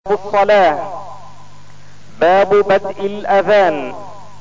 الصلاة. باب بدء الأذان.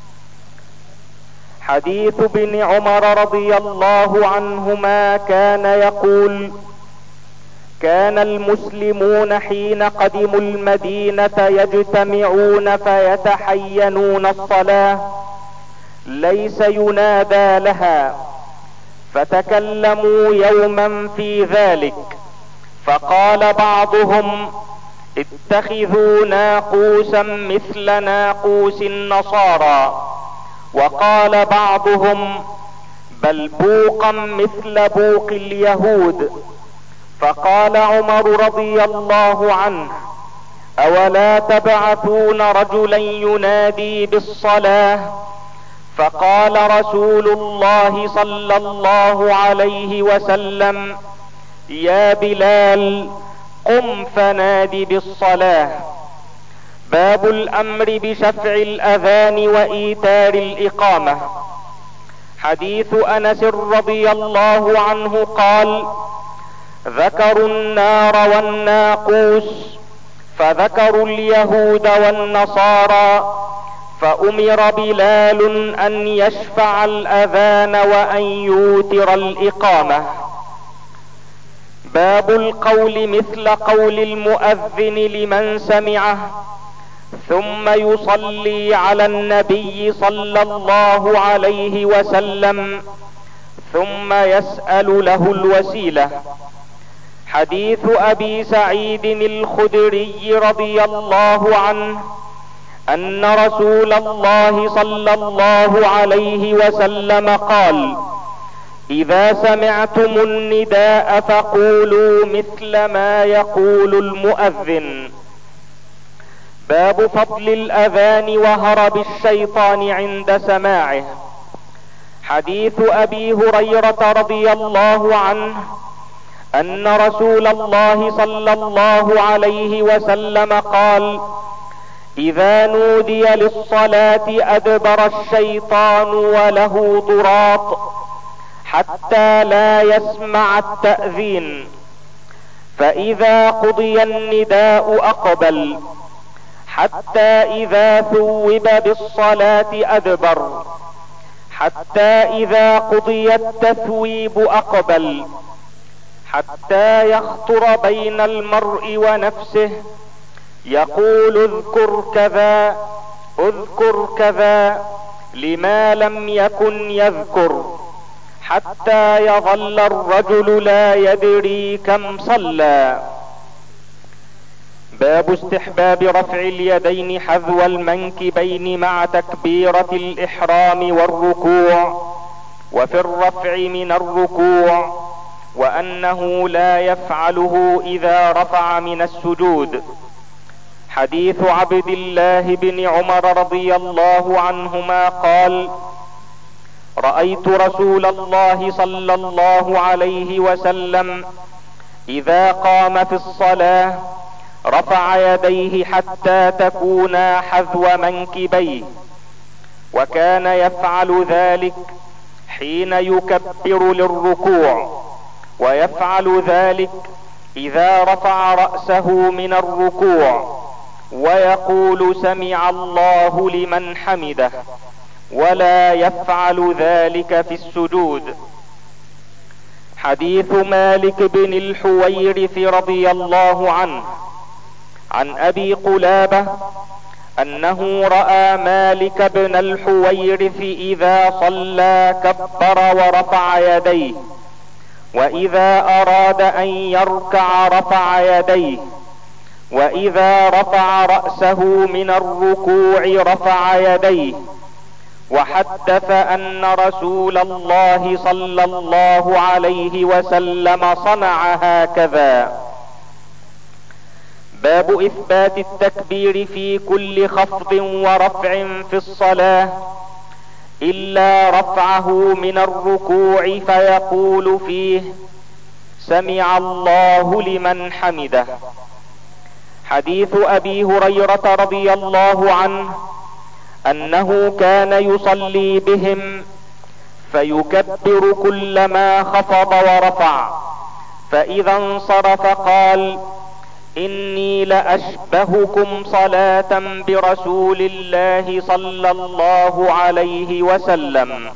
حديث ابن عمر رضي الله عنهما كان يقول: كان المسلمون حين قدموا المدينة يجتمعون فيتحينون الصلاة ليس ينادى لها، فتكلموا يوما في ذلك، فقال بعضهم: اتخذوا ناقوسا مثل ناقوس النصارى، وقال بعضهم: بل بوقا مثل بوق اليهود. فقال عمر رضي الله عنه: اولا تبعثون رجلا ينادي بالصلاة؟ فقال رسول الله صلى الله عليه وسلم: يا بلال قم فناد بالصلاة. باب الامر بشفع الاذان وايتار الاقامة. حديث انس رضي الله عنه قال: ذكروا النار والناقوس، فذكروا اليهود والنصارى، فامر بلال ان يشفع الاذان وان يوتر الاقامة. باب القول مثل قول المؤذن لمن سمعه، ثم يصلي على النبي صلى الله عليه وسلم، ثم يسأل له الوسيلة. حديث ابي سعيد الخدري رضي الله عنه ان رسول الله صلى الله عليه وسلم قال: اذا سمعتم النداء فقولوا مثل ما يقول المؤذن. باب فضل الاذان وهرب الشيطان عند سماعه. حديث ابي هريرة رضي الله عنه ان رسول الله صلى الله عليه وسلم قال: اذا نودي للصلاة ادبر الشيطان وله ضراط حتى لا يسمع التأذين، فاذا قضي النداء اقبل، حتى اذا ثوب بالصلاة ادبر، حتى اذا قضي التثويب اقبل، حتى يخطر بين المرء ونفسه يقول: اذكر كذا اذكر كذا، لما لم يكن يذكر، حتى يظل الرجل لا يدري كم صلى. باب استحباب رفع اليدين حذو المنكبين مع تكبيرة الاحرام والركوع، وفي الرفع من الركوع، وانه لا يفعله اذا رفع من السجود. حديث عبد الله بن عمر رضي الله عنهما قال: رأيت رسول الله صلى الله عليه وسلم اذا قام في الصلاة رفع يديه حتى تكونا حذو منكبيه، وكان يفعل ذلك حين يكبر للركوع، ويفعل ذلك اذا رفع رأسه من الركوع، ويقول: سمع الله لمن حمده، ولا يفعل ذلك في السجود. حديث مالك بن الحويرث رضي الله عنه عن ابي قلابة انه رأى مالك بن الحويرث اذا صلى كبر ورفع يديه، واذا اراد ان يركع رفع يديه، واذا رفع رأسه من الركوع رفع يديه. وحدث ان رسول الله صلى الله عليه وسلم صنع هكذا. باب اثبات التكبير في كل خفض ورفع في الصلاة، الا رفعه من الركوع فيقول فيه: سمع الله لمن حمده. حديث ابي هريرة رضي الله عنه انه كان يصلي بهم فيكبر كلما خفض ورفع، فاذا انصرف قال: اني لاشبهكم صلاة برسول الله صلى الله عليه وسلم.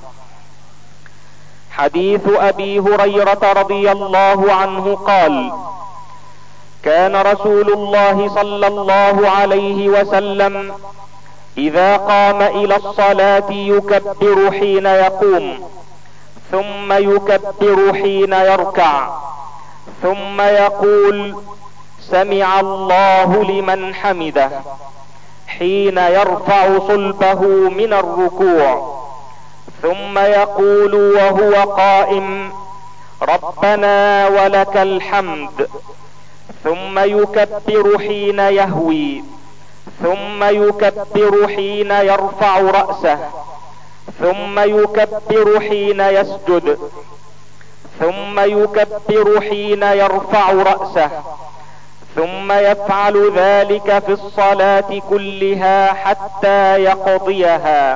حديث ابي هريرة رضي الله عنه قال: كان رسول الله صلى الله عليه وسلم اذا قام الى الصلاة يكبر حين يقوم، ثم يكبر حين يركع، ثم يقول: سمع الله لمن حمده، حين يرفع صلبه من الركوع، ثم يقول وهو قائم: ربنا ولك الحمد، ثم يكبر حين يهوي، ثم يكبر حين يرفع رأسه، ثم يكبر حين يسجد، ثم يكبر حين يرفع رأسه، ثم يفعل ذلك في الصلاة كلها حتى يقضيها،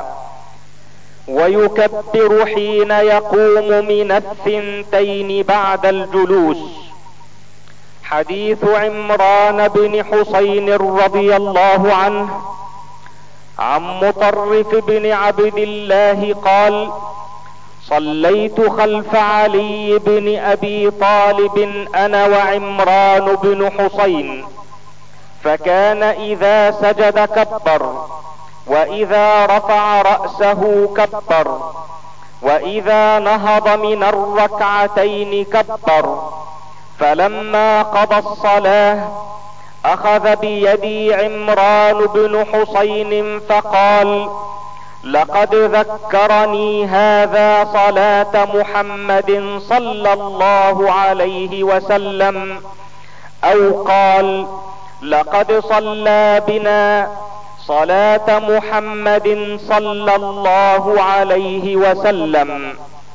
ويكبر حين يقوم من الثنتين بعد الجلوس. حديث عمران بن حسين رضي الله عنه عن مطرف بن عبد الله قال: صليت خلف علي بن ابي طالب انا وعمران بن حسين، فكان اذا سجد كبر، واذا رفع رأسه كبر، واذا نهض من الركعتين كبر. فلما قضى الصلاة اخذ بيدي عمران بن حسين فقال: لقد ذكرني هذا صلاة محمد صلى الله عليه وسلم، او قال: لقد صلى بنا صلاة محمد صلى الله عليه وسلم.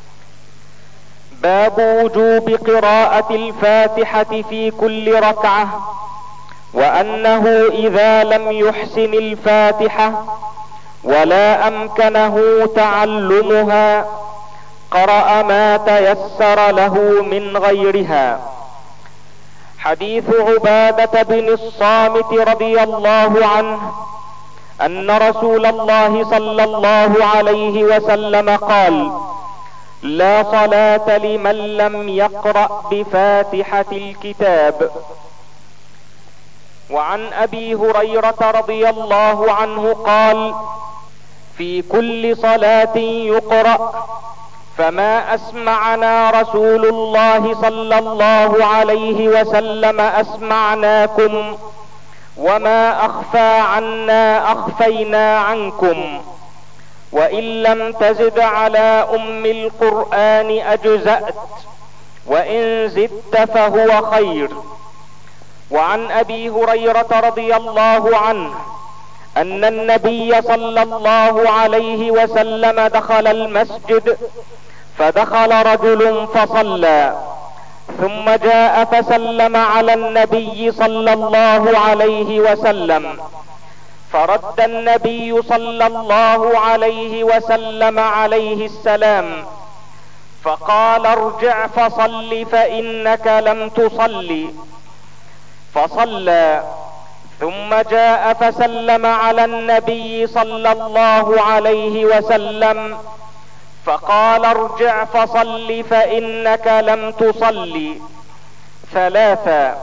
باب وجوب قراءة الفاتحة في كل ركعة، وانه اذا لم يحسن الفاتحة ولا امكنه تعلمها قرأ ما تيسر له من غيرها. حديث عبادة بن الصامت رضي الله عنه ان رسول الله صلى الله عليه وسلم قال: لا صلاة لمن لم يقرأ بفاتحة الكتاب. وعن ابي هريرة رضي الله عنه قال: في كل صلاة يقرأ، فما اسمعنا رسول الله صلى الله عليه وسلم اسمعناكم، وما اخفى عنا اخفينا عنكم، وان لم تزد على ام القرآن اجزأت، وان زدت فهو خير. وعن ابي هريرة رضي الله عنه ان النبي صلى الله عليه وسلم دخل المسجد، فدخل رجل فصلى، ثم جاء فسلم على النبي صلى الله عليه وسلم، فرد النبي صلى الله عليه وسلم عليه السلام، فقال: ارجع فصل فانك لم تصل. فصلى، ثم جاء فسلم على النبي صلى الله عليه وسلم، فقال: ارجع فصل فانك لم تصل. ثلاثا.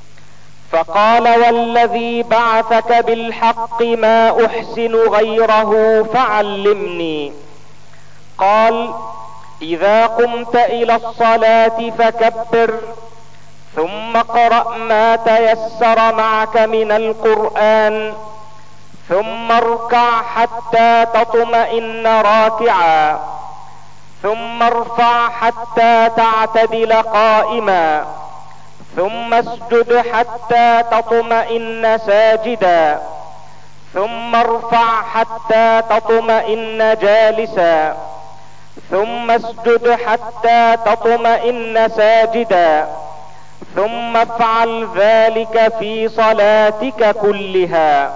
فقال: والذي بعثك بالحق ما احسن غيره فعلمني. قال: اذا قمت الى الصلاة فكبر، ثم اقرأ ما تيسر معك من القرآن، ثم اركع حتى تطمئن راكعا، ثم ارفع حتى تعتدل قائما، ثم اسجد حتى تطمئن ساجدا، ثم ارفع حتى تطمئن جالسا، ثم اسجد حتى تطمئن ساجدا، ثم افعل ذلك في صلاتك كلها.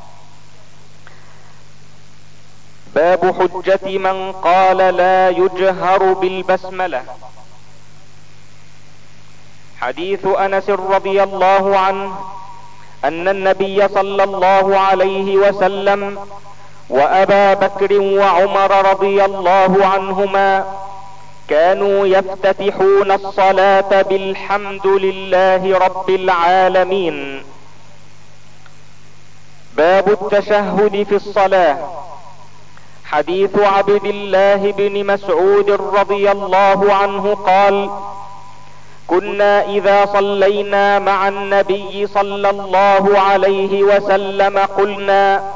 باب حجة من قال لا يجهر بالبسملة. حديث انس رضي الله عنه ان النبي صلى الله عليه وسلم وابا بكر وعمر رضي الله عنهما كانوا يفتتحون الصلاة بالحمد لله رب العالمين. باب التشهد في الصلاة. حديث عبد الله بن مسعود رضي الله عنه قال: كنا اذا صلينا مع النبي صلى الله عليه وسلم قلنا: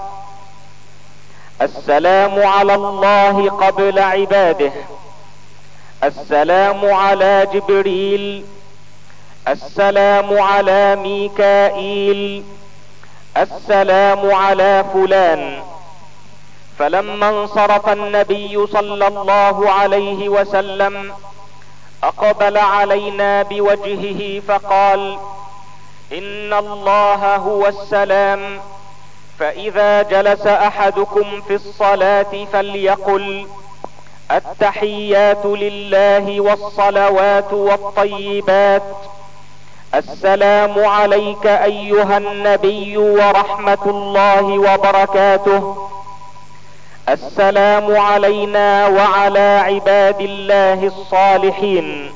السلام على الله قبل عباده، السلام على جبريل، السلام على ميكائيل، السلام على فلان. فلما انصرف النبي صلى الله عليه وسلم اقبل علينا بوجهه فقال: ان الله هو السلام، فاذا جلس احدكم في الصلاة فليقل: التحيات لله والصلوات والطيبات، السلام عليك ايها النبي ورحمة الله وبركاته، السلام علينا وعلى عباد الله الصالحين.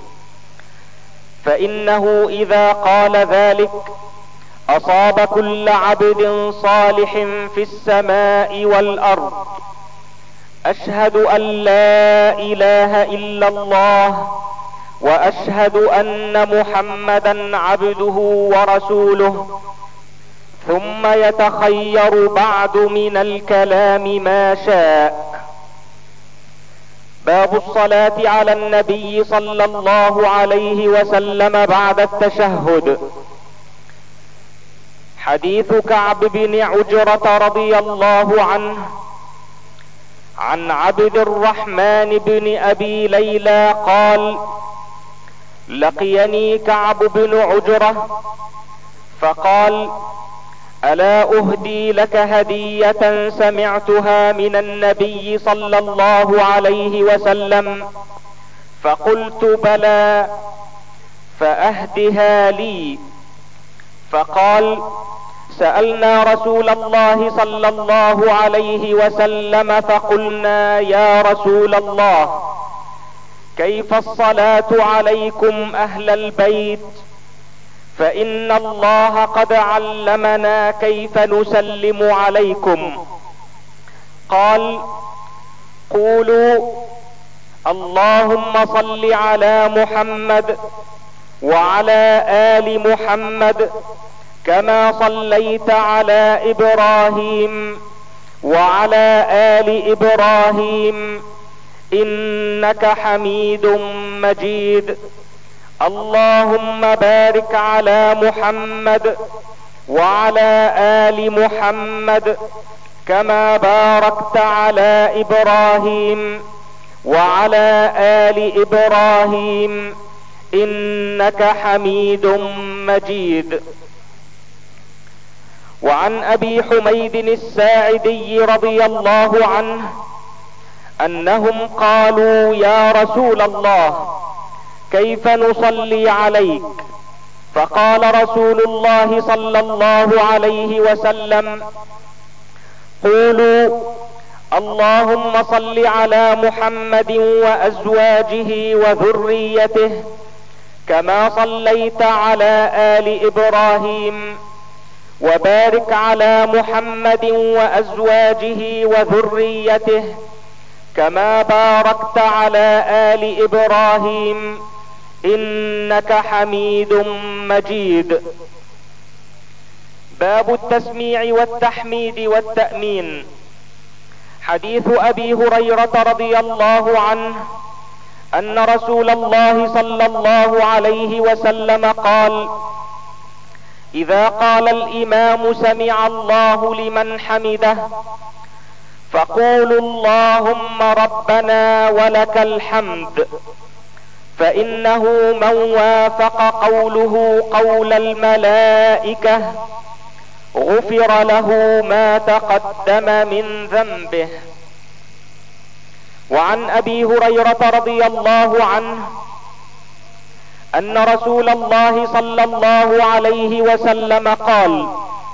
فانه اذا قال ذلك اصاب كل عبد صالح في السماء والارض. اشهد ان لا اله الا الله واشهد ان محمدا عبده ورسوله. ثم يتخير بعد من الكلام ما شاء. باب الصلاة على النبي صلى الله عليه وسلم بعد التشهد. حديث كعب بن عجرة رضي الله عنه عن عبد الرحمن بن ابي ليلى قال: لقيني كعب بن عجرة فقال: الا اهدي لك هدية سمعتها من النبي صلى الله عليه وسلم؟ فقلت: بلى، فاهدها لي. فقال: سألنا رسول الله صلى الله عليه وسلم فقلنا: يا رسول الله، كيف الصلاة عليكم اهل البيت؟ فان الله قد علمنا كيف نسلم عليكم. قال: قولوا: اللهم صل على محمد وعلى آل محمد كما صليت على ابراهيم وعلى آل ابراهيم انك حميد مجيد. اللهم بارك على محمد وعلى آل محمد كما باركت على ابراهيم وعلى آل ابراهيم انك حميد مجيد. وعن ابي حميد الساعدي رضي الله عنه انهم قالوا: يا رسول الله، كيف نصلي عليك؟ فقال رسول الله صلى الله عليه وسلم: قولوا: اللهم صل على محمد وازواجه وذريته كما صليت على آل ابراهيم، وبارك على محمد وازواجه وذريته كما باركت على آل ابراهيم انك حميد مجيد. باب التسميع والتحميد والتأمين. حديث ابي هريرة رضي الله عنه ان رسول الله صلى الله عليه وسلم قال: اذا قال الامام سمع الله لمن حمده فقولوا: اللهم ربنا ولك الحمد. فانه من وافق قوله قول الملائكة غفر له ما تقدم من ذنبه. وعن ابي هريرة رضي الله عنه ان رسول الله صلى الله عليه وسلم قال: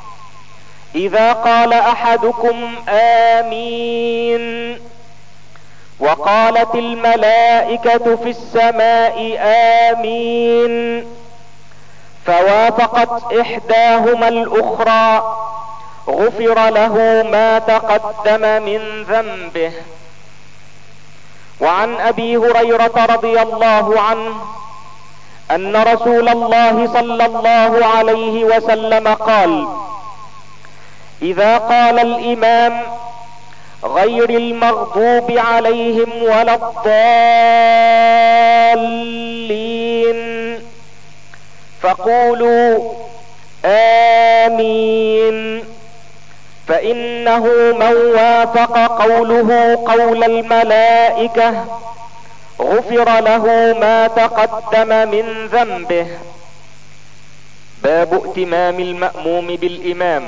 اذا قال احدكم امين وقالت الملائكة في السماء امين فوافقت احداهما الاخرى غفر له ما تقدم من ذنبه. وعن ابي هريرة رضي الله عنه ان رسول الله صلى الله عليه وسلم قال: اذا قال الامام غير المغضوب عليهم ولا الضالين فقولوا امين، فانه من وافق قوله قول الملائكة غفر له ما تقدم من ذنبه. باب ائتمام المأموم بالامام.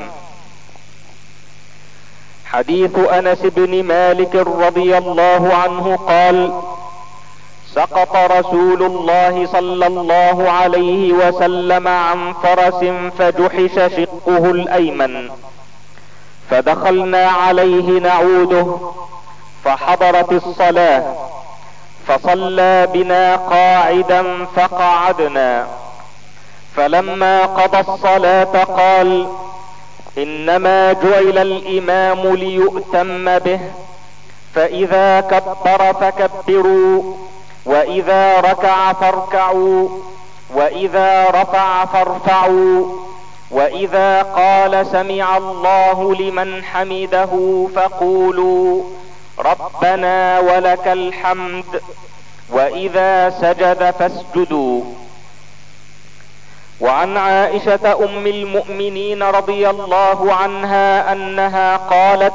حديث انس بن مالك رضي الله عنه قال: سقط رسول الله صلى الله عليه وسلم عن فرس فجحش شقه الايمن، فدخلنا عليه نعوده فحضرت الصلاة فصلى بنا قاعدا فقعدنا، فلما قضى الصلاة قال: انما جعل الامام ليؤتم به، فاذا كبر فكبروا، واذا ركع فاركعوا، واذا رفع فارفعوا، واذا قال سمع الله لمن حمده فقولوا ربنا ولك الحمد، واذا سجد فاسجدوا. وعن عائشة ام المؤمنين رضي الله عنها انها قالت: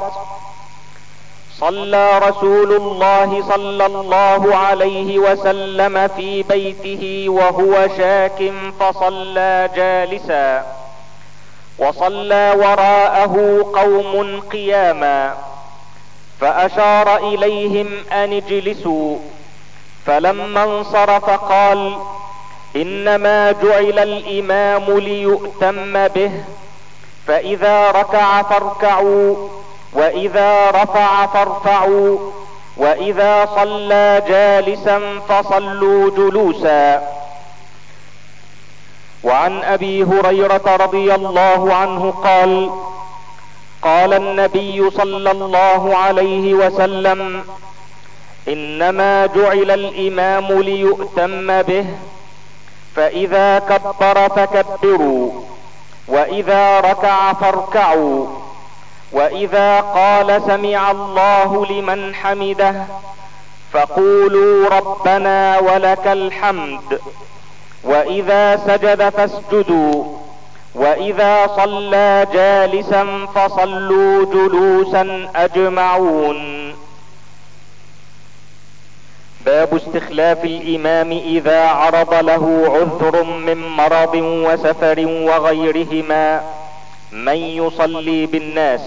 صلى رسول الله صلى الله عليه وسلم في بيته وهو شاك فصلى جالسا، وصلى وراءه قوم قياما، فاشار اليهم ان اجلسوا، فلما انصرف قال: انما جعل الامام ليؤتم به، فاذا ركع فاركعوا، واذا رفع فارفعوا، واذا صلى جالسا فصلوا جلوسا. وعن ابي هريرة رضي الله عنه قال: قال النبي صلى الله عليه وسلم: انما جعل الامام ليؤتم به، فاذا كبر فكبروا، واذا ركع فاركعوا، واذا قال سمع الله لمن حمده فقولوا ربنا ولك الحمد، واذا سجد فاسجدوا، واذا صلى جالسا فصلوا جلوسا اجمعون. باب استخلاف الامام اذا عرض له عذر من مرض وسفر وغيرهما من يصلي بالناس.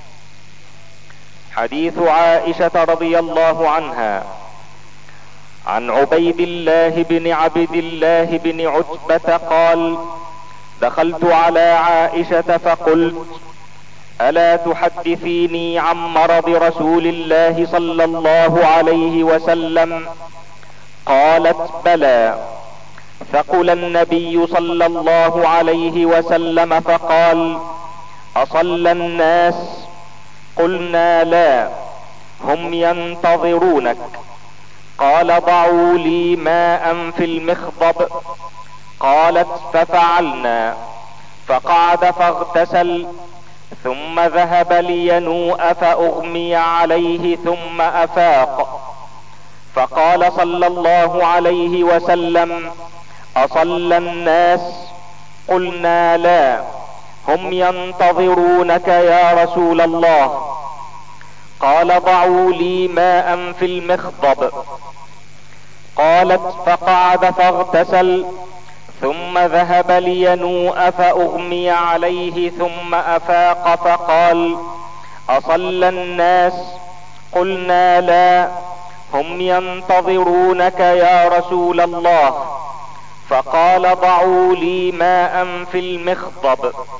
حديث عائشة رضي الله عنها عن عبيد الله بن عبد الله بن عتبة قال: دخلت على عائشة فقلت: الا تحدثيني عن مرض رسول الله صلى الله عليه وسلم؟ قالت: بلى. ثقل النبي صلى الله عليه وسلم فقال: اصلى الناس؟ قلنا: لا، هم ينتظرونك. قال: ضعوا لي ماء في المخضب. قالت: ففعلنا، فقعد فاغتسل، ثم ذهب لينوء فاغمي عليه ثم افاق، فقال صلى الله عليه وسلم: اصلى الناس؟ قلنا: لا، هم ينتظرونك يا رسول الله. قال: ضعوا لي ماء في المخضب. قالت: فقعد فاغتسل، ثم ذهب لينوء فاغمي عليه ثم افاق، فقال: اصلى الناس؟ قلنا: لا، هم ينتظرونك يا رسول الله. فقال: ضعوا لي ماء في المخضب.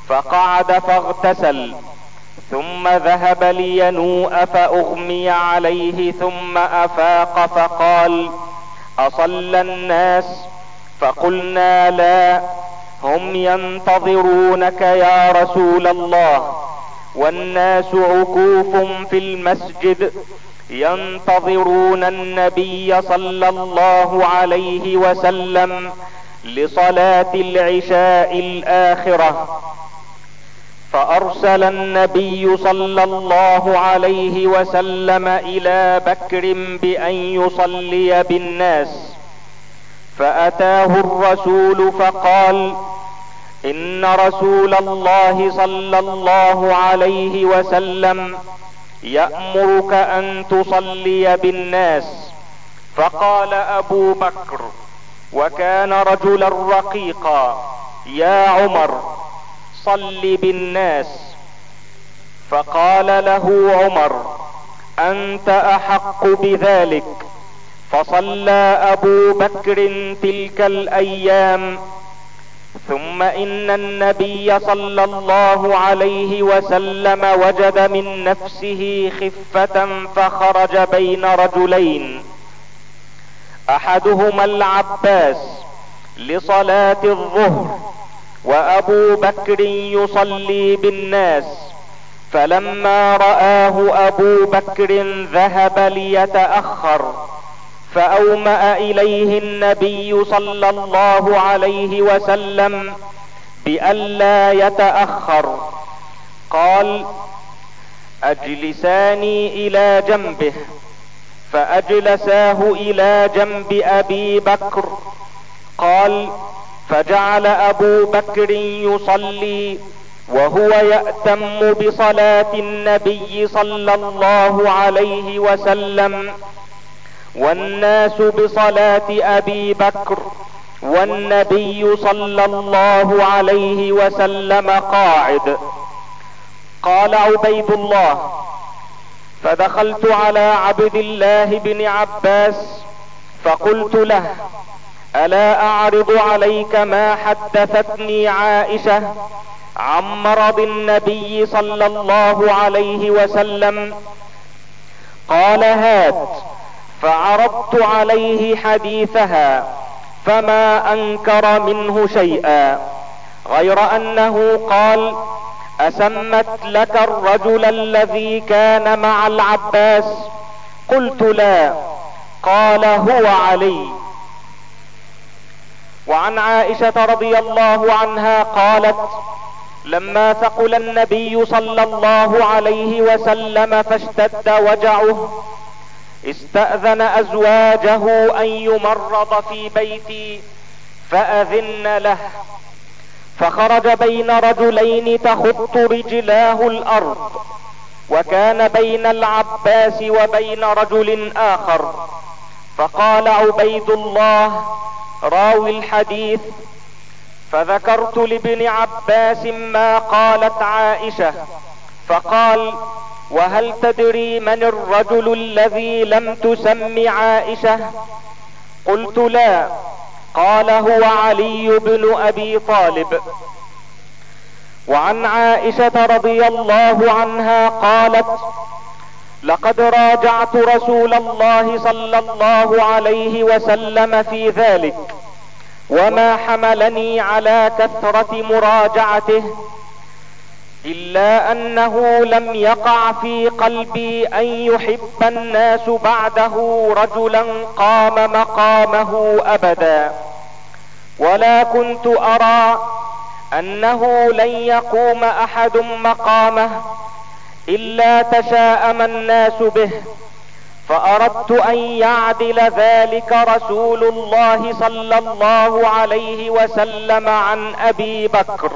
فقعد فاغتسل، ثم ذهب لينوء فاغمي عليه، ثم افاق فقال: اصلى الناس؟ فقلنا: لا، هم ينتظرونك يا رسول الله، والناس عكوف في المسجد ينتظرون النبي صلى الله عليه وسلم لصلاة العشاء الآخرة. فارسل النبي صلى الله عليه وسلم الى بكر بان يصلي بالناس، فاتاه الرسول فقال: ان رسول الله صلى الله عليه وسلم يأمرك ان تصلي بالناس. فقال ابو بكر، وكان رجلا رقيقا: يا عمر، صل بالناس. فقال له عمر: انت احق بذلك. فصلى ابو بكر تلك الايام. ثم ان النبي صلى الله عليه وسلم وجد من نفسه خفة فخرج بين رجلين، احدهما العباس لصلاة الظهر، وابو بكر يصلي بالناس. فلما رآه ابو بكر ذهب ليتأخر، فاومأ اليه النبي صلى الله عليه وسلم بألا يتأخر. قال: اجلساني الى جنبه. فاجلساه الى جنب ابي بكر. قال: فجعل ابو بكر يصلي وهو يأتم بصلاة النبي صلى الله عليه وسلم، والناس بصلاة ابي بكر، والنبي صلى الله عليه وسلم قاعد. قال عبيد الله: فدخلت على عبد الله بن عباس فقلت له: الا اعرض عليك ما حدثتني عائشة عن مرض النبي صلى الله عليه وسلم؟ قال: هات. فعرضت عليه حديثها فما انكر منه شيئا، غير انه قال: اسمت لك الرجل الذي كان مع العباس؟ قلت: لا. قال: هو علي. وعن عائشة رضي الله عنها قالت: لما ثقل النبي صلى الله عليه وسلم فاشتد وجعه، استأذن ازواجه ان يمرض في بيتي فاذن له، فخرج بين رجلين تخط رجلاه الارض، وكان بين العباس وبين رجل اخر. فقال عبيد الله راوي الحديث: فذكرت لابن عباس ما قالت عائشة، فقال: وهل تدري من الرجل الذي لم تسم عائشة؟ قلت: لا. قال: هو علي بن ابي طالب. وعن عائشة رضي الله عنها قالت: لقد راجعت رسول الله صلى الله عليه وسلم في ذلك، وما حملني على كثرة مراجعته الا انه لم يقع في قلبي ان يحب الناس بعده رجلا قام مقامه ابدا، ولا كنت ارى انه لن يقوم احد مقامه الا تشاءم الناس به، فاردت ان يعدل ذلك رسول الله صلى الله عليه وسلم عن ابي بكر.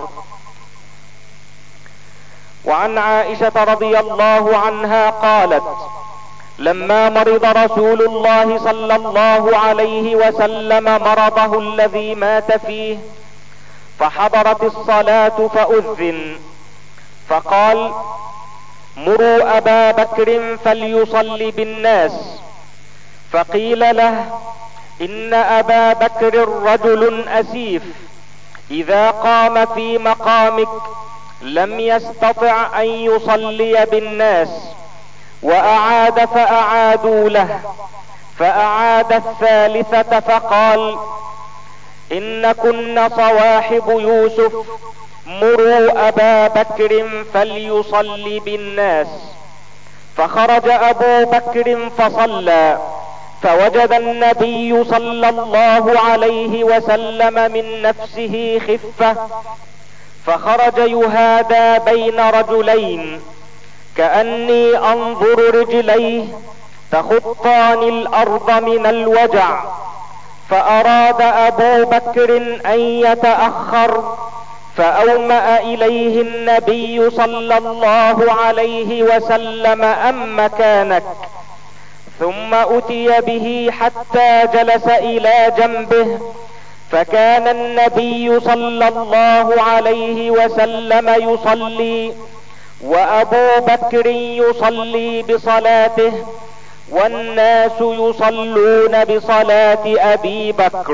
وعن عائشة رضي الله عنها قالت: لما مرض رسول الله صلى الله عليه وسلم مرضه الذي مات فيه، فحضرت الصلاة فأذن، فقال: مروا ابا بكر فليصلي بالناس. فقيل له: ان ابا بكر رجل اسيف، اذا قام في مقامك لم يستطع ان يصلي بالناس، واعاد فاعادوا له، فاعاد الثالثة فقال: ان كن صواحب يوسف، مروا ابا بكر فليصلي بالناس. فخرج ابو بكر فصلى، فوجد النبي صلى الله عليه وسلم من نفسه خفة، فخرج يهادى بين رجلين، كأني انظر رجليه تخطان الارض من الوجع. فاراد ابو بكر ان يتأخر، فاومأ اليه النبي صلى الله عليه وسلم: ام مكانك. ثم اتي به حتى جلس الى جنبه، فكان النبي صلى الله عليه وسلم يصلي، وابو بكر يصلي بصلاته، والناس يصلون بصلاة ابي بكر.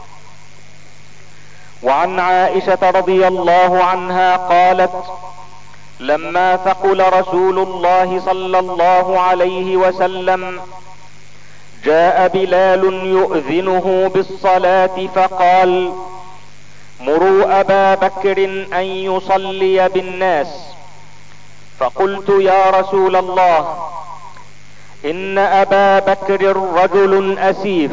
وعن عائشة رضي الله عنها قالت: لما ثقل رسول الله صلى الله عليه وسلم، جاء بلال يؤذنه بالصلاة فقال: مروا ابا بكر ان يصلي بالناس. فقلت: يا رسول الله، ان ابا بكر رجل اسيف،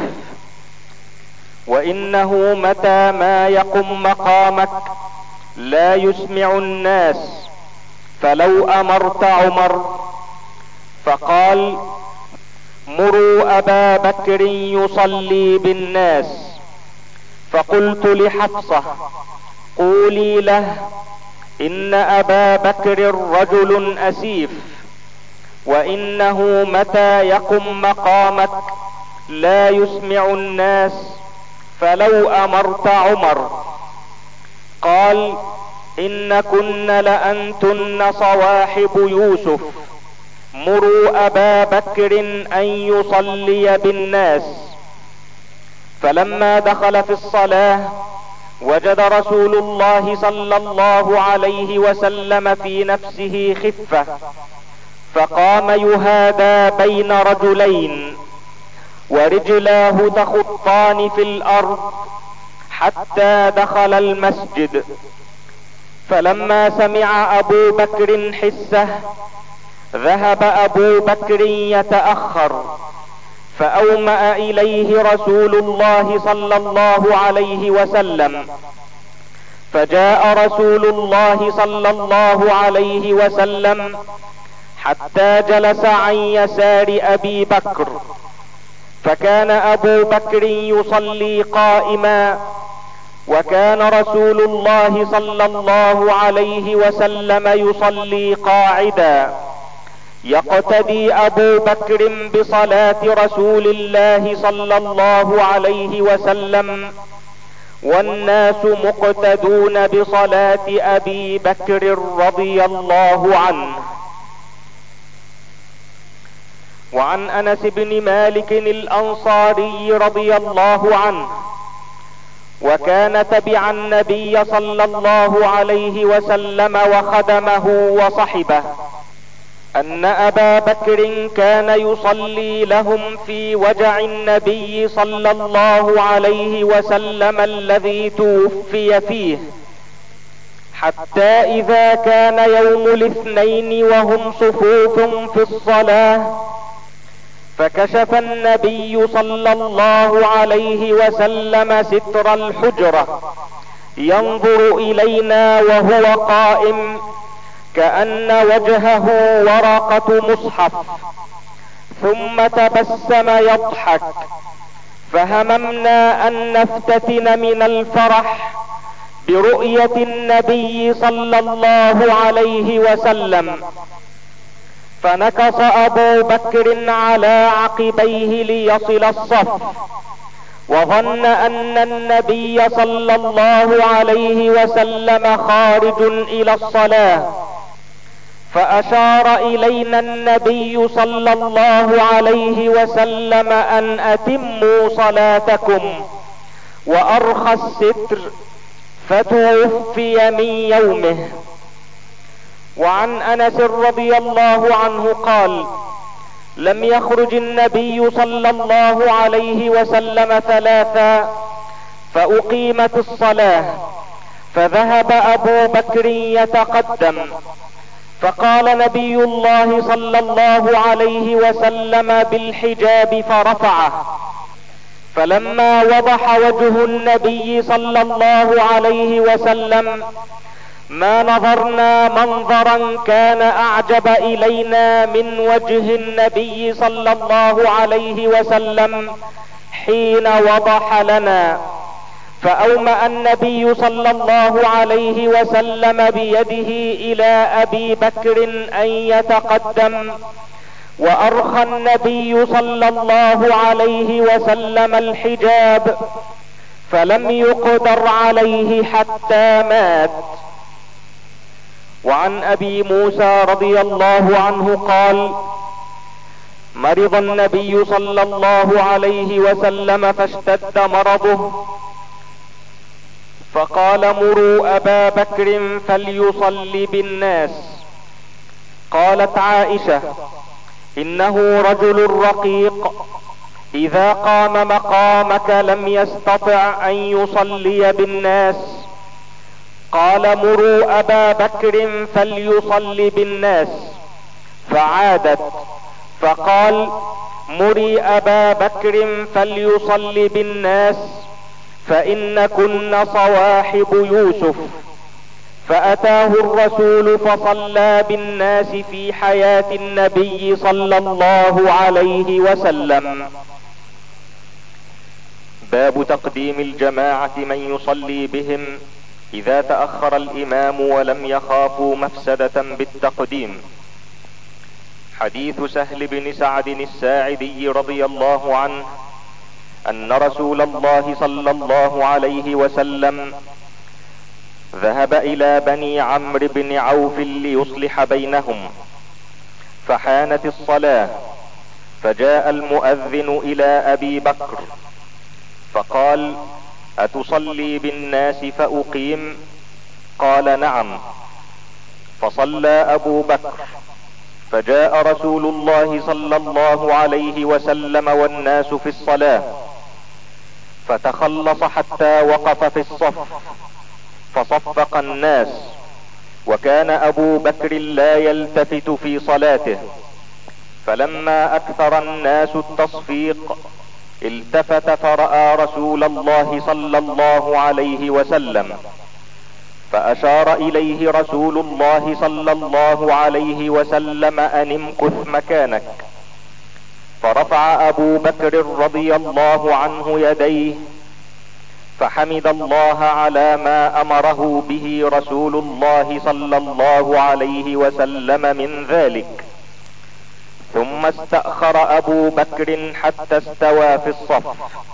وانه متى ما يقم مقامك لا يسمع الناس، فلو امرت عمر. فقال: مروا ابا بكر يصلي بالناس. فقلت لحفصة: قولي له ان ابا بكر رجل اسيف، وانه متى يقم مقامك لا يسمع الناس، فلو امرت عمر. قال: ان كن لانتن صواحب يوسف، مروا ابا بكر ان يصلي بالناس. فلما دخل في الصلاة وجد رسول الله صلى الله عليه وسلم في نفسه خفة، فقام يهادى بين رجلين، ورجلاه تخطان في الارض، حتى دخل المسجد. فلما سمع ابو بكر حسه، ذهب ابو بكر يتأخر، فاومأ اليه رسول الله صلى الله عليه وسلم. فجاء رسول الله صلى الله عليه وسلم حتى جلس عن يسار ابي بكر، فكان ابو بكر يصلي قائما، وكان رسول الله صلى الله عليه وسلم يصلي قاعدا، يقتدي ابو بكر بصلاة رسول الله صلى الله عليه وسلم، والناس مقتدون بصلاة ابي بكر رضي الله عنه. وعن انس بن مالك الانصاري رضي الله عنه، وكان تبع النبي صلى الله عليه وسلم وخدمه وصحبه، ان ابا بكر كان يصلي لهم في وجع النبي صلى الله عليه وسلم الذي توفي فيه، حتى اذا كان يوم الاثنين وهم صفوف في الصلاة، فكشف النبي صلى الله عليه وسلم ستر الحجرة، ينظر الينا وهو قائم، كأن وجهه ورقة مصحف، ثم تبسم يضحك، فهممنا ان نفتتن من الفرح برؤية النبي صلى الله عليه وسلم. فنكص ابو بكر على عقبيه ليصل الصف، وظن ان النبي صلى الله عليه وسلم خارج الى الصلاة، فاشار الينا النبي صلى الله عليه وسلم ان اتموا صلاتكم، وارخى الستر، فتوفي من يومه. وعن انس رضي الله عنه قال: لم يخرج النبي صلى الله عليه وسلم ثلاثا فاقيمت الصلاة، فذهب ابو بكر يتقدم، فقال نبي الله صلى الله عليه وسلم بالحجاب فرفعه، فلما وضح وجه النبي صلى الله عليه وسلم ما نظرنا منظرا كان اعجب الينا من وجه النبي صلى الله عليه وسلم حين وضح لنا، فاومأ النبي صلى الله عليه وسلم بيده الى ابي بكر ان يتقدم، وارخى النبي صلى الله عليه وسلم الحجاب، فلم يقدر عليه حتى مات. وعن ابي موسى رضي الله عنه قال: مرض النبي صلى الله عليه وسلم فاشتد مرضه، فقال: مروا ابا بكر فليصلي بالناس. قالت عائشة: انه رجل رقيق، اذا قام مقامك لم يستطع ان يصلي بالناس. قال: مروا ابا بكر فليصلي بالناس، فعادت فقال: مري ابا بكر فليصلي بالناس، فانكن صواحب يوسف. فاتاه الرسول فصلى بالناس في حياة النبي صلى الله عليه وسلم. باب تقديم الجماعة من يصلي بهم اذا تأخر الامام ولم يخافوا مفسدة بالتقديم. حديث سهل بن سعد الساعدي رضي الله عنه ان رسول الله صلى الله عليه وسلم ذهب الى بني عمرو بن عوف ليصلح بينهم، فحانت الصلاة، فجاء المؤذن الى ابي بكر فقال: اتصلي بالناس فاقيم؟ قال: نعم. فصلى ابو بكر، فجاء رسول الله صلى الله عليه وسلم والناس في الصلاة، فتخلص حتى وقف في الصف، فصفق الناس، وكان ابو بكر لا يلتفت في صلاته، فلما اكثر الناس التصفيق التفت فرأى رسول الله صلى الله عليه وسلم، فاشار اليه رسول الله صلى الله عليه وسلم ان امكث مكانك، فرفع ابو بكر رضي الله عنه يديه، فحمد الله على ما امره به رسول الله صلى الله عليه وسلم من ذلك، ثم استأخر ابو بكر حتى استوى في الصف،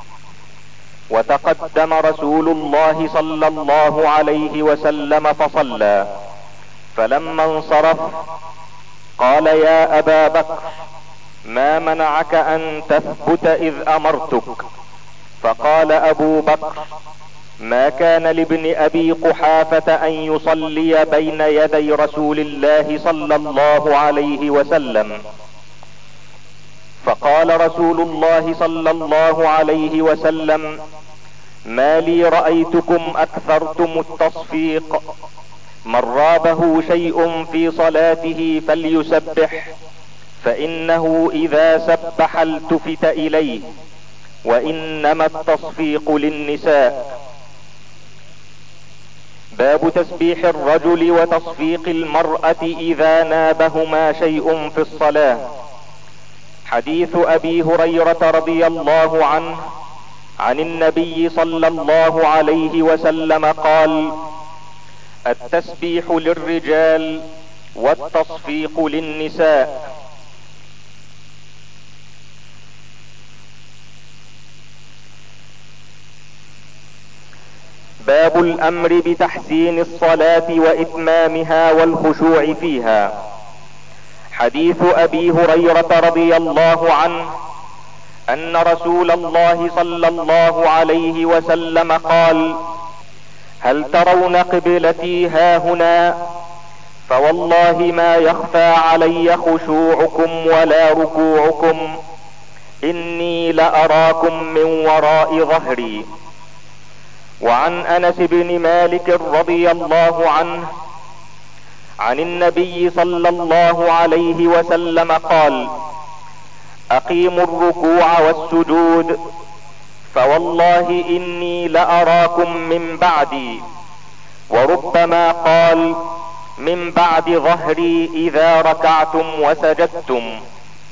وتقدم رسول الله صلى الله عليه وسلم فصلى، فلما انصرف قال: يا ابا بكر، ما منعك ان تثبت اذ امرتك؟ فقال ابو بكر: ما كان لابن ابي قحافة ان يصلي بين يدي رسول الله صلى الله عليه وسلم. فقال رسول الله صلى الله عليه وسلم: ما لي رأيتكم اكثرتم التصفيق، من رابه شيء في صلاته فليسبح، فانه اذا سبح التفت اليه، وانما التصفيق للنساء. باب تسبيح الرجل وتصفيق المرأة اذا نابهما شيء في الصلاة. حديث ابي هريرة رضي الله عنه عن النبي صلى الله عليه وسلم قال: التسبيح للرجال والتصفيق للنساء. باب الامر بتحسين الصلاة واتمامها والخشوع فيها. حديث ابي هريرة رضي الله عنه ان رسول الله صلى الله عليه وسلم قال: هل ترون قبلتي هاهنا؟ فوالله ما يخفى علي خشوعكم ولا ركوعكم، اني لاراكم من وراء ظهري. وعن انس بن مالك رضي الله عنه عن النبي صلى الله عليه وسلم قال: اقيموا الركوع والسجود، فوالله اني لاراكم من بعدي. وربما قال: من بعد ظهري اذا ركعتم وسجدتم.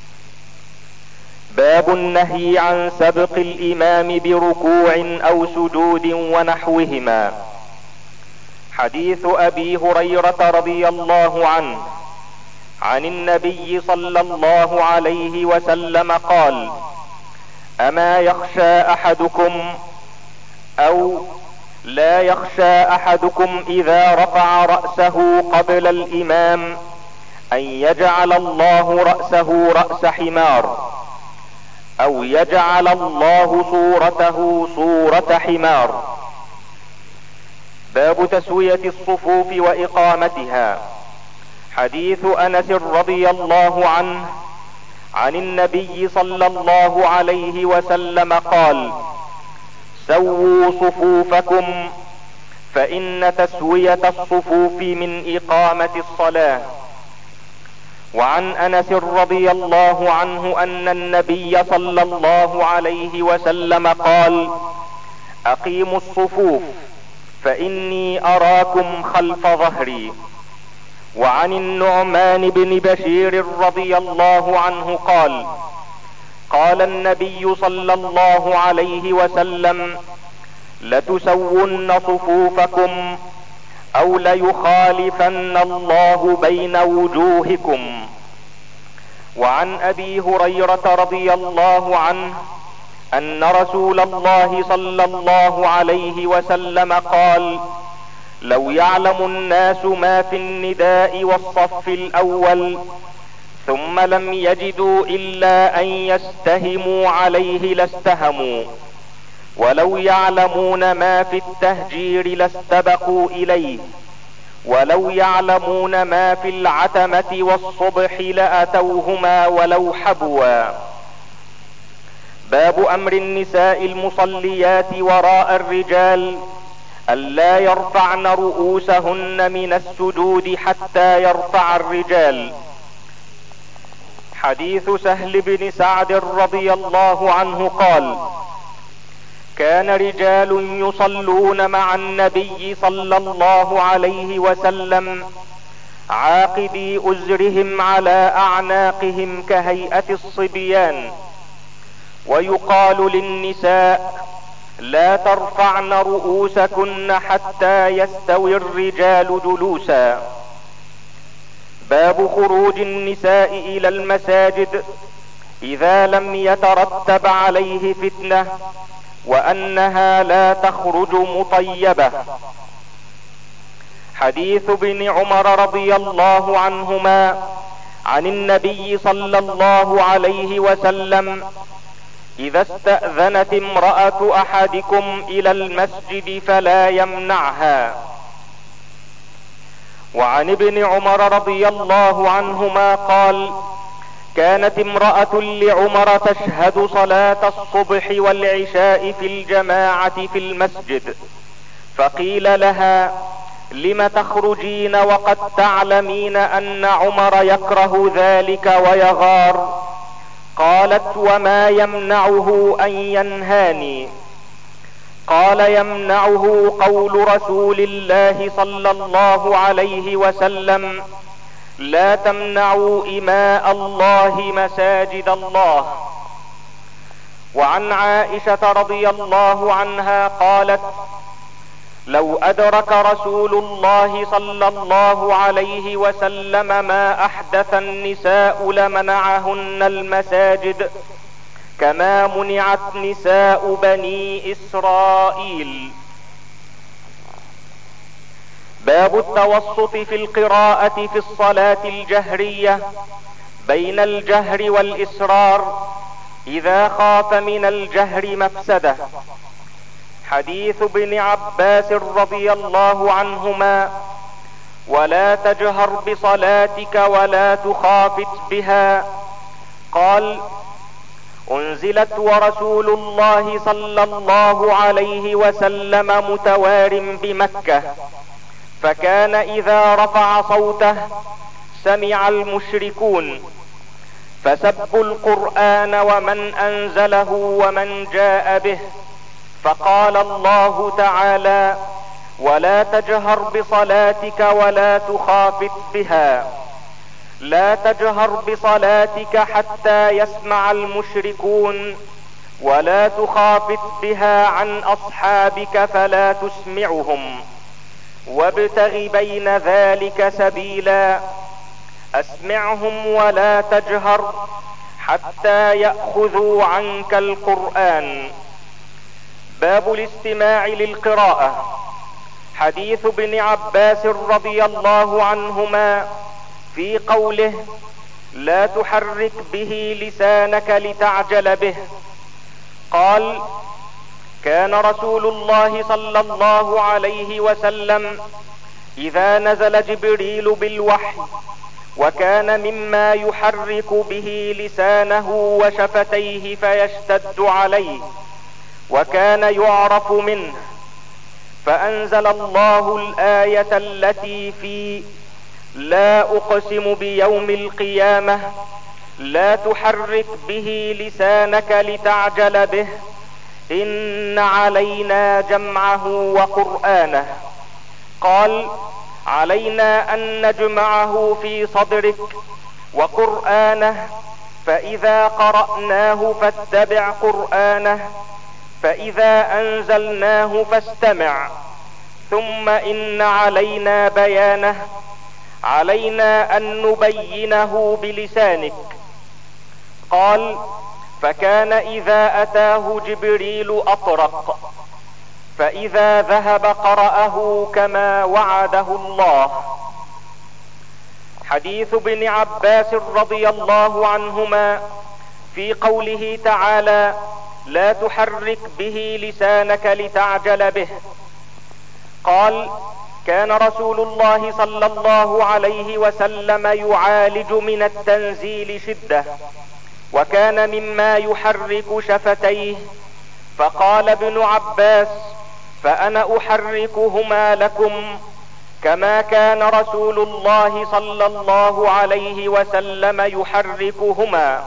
باب النهي عن سبق الامام بركوع او سجود ونحوهما. حديث ابي هريرة رضي الله عنه عن النبي صلى الله عليه وسلم قال: اما يخشى احدكم او لا يخشى احدكم اذا رفع رأسه قبل الامام ان يجعل الله رأسه رأس حمار، او يجعل الله صورته صورة حمار. باب تسوية الصفوف واقامتها. حديث انس رضي الله عنه عن النبي صلى الله عليه وسلم قال: سووا صفوفكم، فان تسوية الصفوف من اقامة الصلاة. وعن انس رضي الله عنه ان النبي صلى الله عليه وسلم قال: اقيموا الصفوف فاني اراكم خلف ظهري. وعن النعمان بن بشير رضي الله عنه قال: قال النبي صلى الله عليه وسلم: لتسون صفوفكم او ليخالفن الله بين وجوهكم. وعن ابي هريرة رضي الله عنه ان رسول الله صلى الله عليه وسلم قال: لو يعلم الناس ما في النداء والصف الاول ثم لم يجدوا الا ان يستهموا عليه لاستهموا، ولو يعلمون ما في التهجير لاستبقوا اليه، ولو يعلمون ما في العتمة والصبح لاتوهما ولو حبوا. باب امر النساء المصليات وراء الرجال الا يرفعن رؤوسهن من السجود حتى يرفع الرجال. حديث سهل بن سعد رضي الله عنه قال: كان رجال يصلون مع النبي صلى الله عليه وسلم عاقدي ازرهم على اعناقهم كهيئة الصبيان، ويقال للنساء: لا ترفعن رؤوسكن حتى يستوي الرجال جلوسا. باب خروج النساء الى المساجد اذا لم يترتب عليه فتنة، وانها لا تخرج مطيبة. حديث ابن عمر رضي الله عنهما عن النبي صلى الله عليه وسلم: اذا استأذنت امرأة احدكم الى المسجد فلا يمنعها. وعن ابن عمر رضي الله عنهما قال: كانت امرأة لعمر تشهد صلاة الصبح والعشاء في الجماعة في المسجد، فقيل لها: لم تخرجين وقد تعلمين ان عمر يكره ذلك ويغار؟ قالت: وما يمنعه ان ينهاني؟ قال: يمنعه قول رسول الله صلى الله عليه وسلم: لا تمنعوا إماء الله مساجد الله. وعن عائشة رضي الله عنها قالت: لو ادرك رسول الله صلى الله عليه وسلم ما احدث النساء لمنعهن المساجد كما منعت نساء بني اسرائيل. باب التوسط في القراءة في الصلاة الجهرية بين الجهر والإسرار إذا خاف من الجهر مفسدة. حديث ابن عباس رضي الله عنهما: ولا تجهر بصلاتك ولا تخافت بها. قال: انزلت ورسول الله صلى الله عليه وسلم متوار بمكة، فكان اذا رفع صوته سمع المشركون، فسبوا القرآن ومن انزله ومن جاء به، فقال الله تعالى: ولا تجهر بصلاتك ولا تخافت بها. لا تجهر بصلاتك حتى يسمع المشركون، ولا تخافت بها عن اصحابك فلا تسمعهم، وابتغ بين ذلك سبيلا. اسمعهم ولا تجهر حتى يأخذوا عنك القرآن. باب الاستماع للقراءة. حديث ابن عباس رضي الله عنهما في قوله: لا تحرك به لسانك لتعجل به. قال: كان رسول الله صلى الله عليه وسلم اذا نزل جبريل بالوحي، وكان مما يحرك به لسانه وشفتيه فيشتد عليه، وكان يعرف منه، فانزل الله الآية التي في لا اقسم بيوم القيامة لا تحرك به لسانك لتعجل به ان علينا جمعه وقرآنه. قال: علينا ان نجمعه في صدرك وقرآنه، فاذا قرأناه فاتبع قرآنه، فاذا انزلناه فاستمع، ثم ان علينا بيانه، علينا ان نبينه بلسانك. قال: فكان اذا اتاه جبريل اطرق، فاذا ذهب قرأه كما وعده الله. حديث ابن عباس رضي الله عنهما في قوله تعالى: لا تحرك به لسانك لتعجل به. قال: كان رسول الله صلى الله عليه وسلم يعالج من التنزيل شدة، وكان مما يحرك شفتيه. فقال ابن عباس: فانا احركهما لكم كما كان رسول الله صلى الله عليه وسلم يحركهما.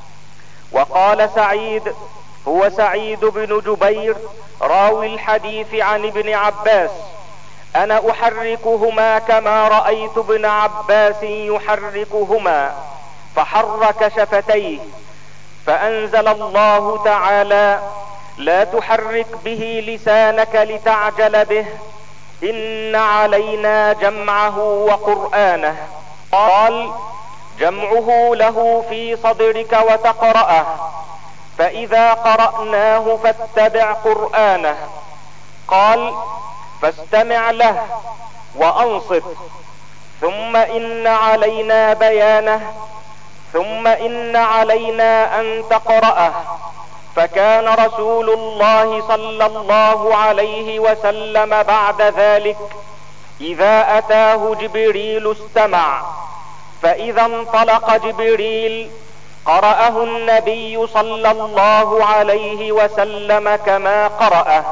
وقال سعيد، هو سعيد بن جبير راوي الحديث عن ابن عباس: انا احركهما كما رأيت ابن عباس يحركهما، فحرك شفتيه. فانزل الله تعالى: لا تحرك به لسانك لتعجل به ان علينا جمعه وقرآنه. قال: جمعه له في صدرك وتقرأه، فاذا قرأناه فاتبع قرآنه. قال: فاستمع له وانصت، ثم ان علينا بيانه، ثم ان علينا ان تقرأه. فكان رسول الله صلى الله عليه وسلم بعد ذلك اذا اتاه جبريل استمع، فاذا انطلق جبريل قرأه النبي صلى الله عليه وسلم كما قرأه.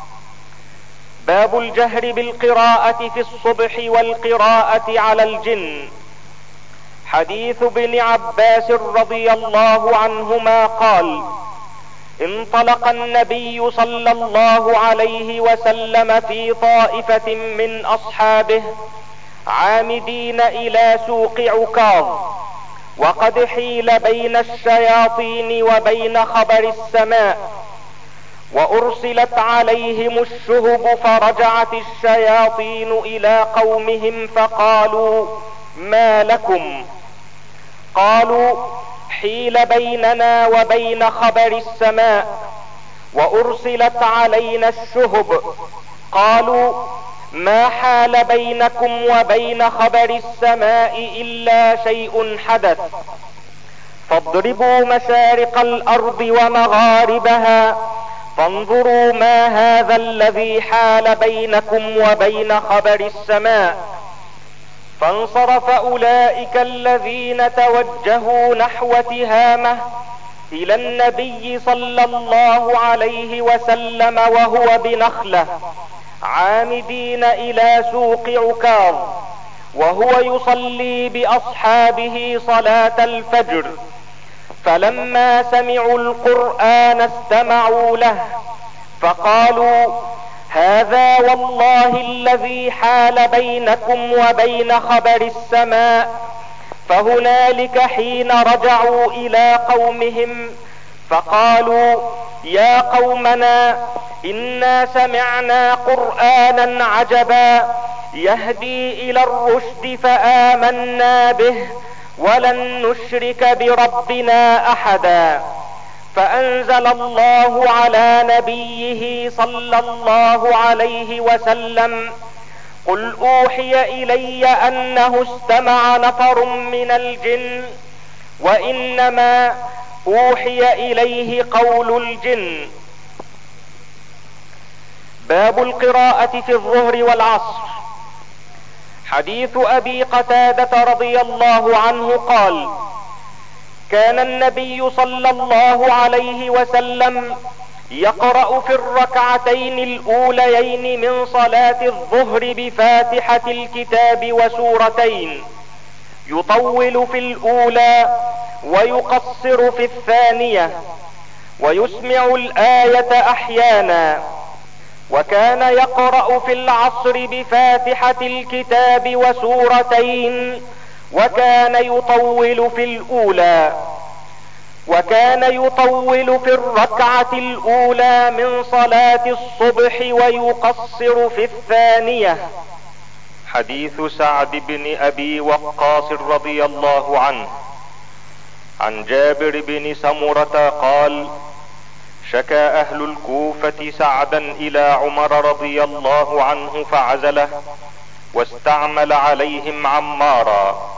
باب الجهر بالقراءة في الصبح والقراءة على الجن. حديث ابن عباس رضي الله عنهما قال: انطلق النبي صلى الله عليه وسلم في طائفة من اصحابه عامدين الى سوق عكاظ، وقد حيل بين الشياطين وبين خبر السماء، وارسلت عليهم الشهب، فرجعت الشياطين الى قومهم فقالوا: ما لكم؟ قالوا: حيل بيننا وبين خبر السماء وارسلت علينا الشهب. قالوا: ما حال بينكم وبين خبر السماء الا شيء حدث، فاضربوا مشارق الارض ومغاربها، فانظروا ما هذا الذي حال بينكم وبين خبر السماء. فانصرف اولئك الذين توجهوا نحو تهامة الى النبي صلى الله عليه وسلم وهو بنخلة عامدين الى سوق عكاظ وهو يصلي باصحابه صلاة الفجر، فلما سمعوا القرآن استمعوا له فقالوا: هذا والله الذي حال بينكم وبين خبر السماء. فهنالك حين رجعوا الى قومهم فقالوا: يا قومنا انا سمعنا قرآنا عجبا يهدي الى الرشد فآمنا به ولن نشرك بربنا احدا. فانزل الله على نبيه صلى الله عليه وسلم: قل اوحي الي انه استمع نفر من الجن وانما اوحي اليه قول الجن. باب القراءة في الظهر والعصر. حديث ابي قتادة رضي الله عنه قال: كان النبي صلى الله عليه وسلم يقرأ في الركعتين الاوليين من صلاة الظهر بفاتحة الكتاب وسورتين، يطول في الاولى ويقصر في الثانية، ويسمع الآية احيانا. وكان يقرأ في العصر بفاتحة الكتاب وسورتين، وكان يطول في الاولى، وكان يطول في الركعة الاولى من صلاة الصبح ويقصر في الثانية. حديث سعد بن ابي وقاص رضي الله عنه عن جابر بن سمرة قال: شكى اهل الكوفة سعدا الى عمر رضي الله عنه فعزله واستعمل عليهم عمارا،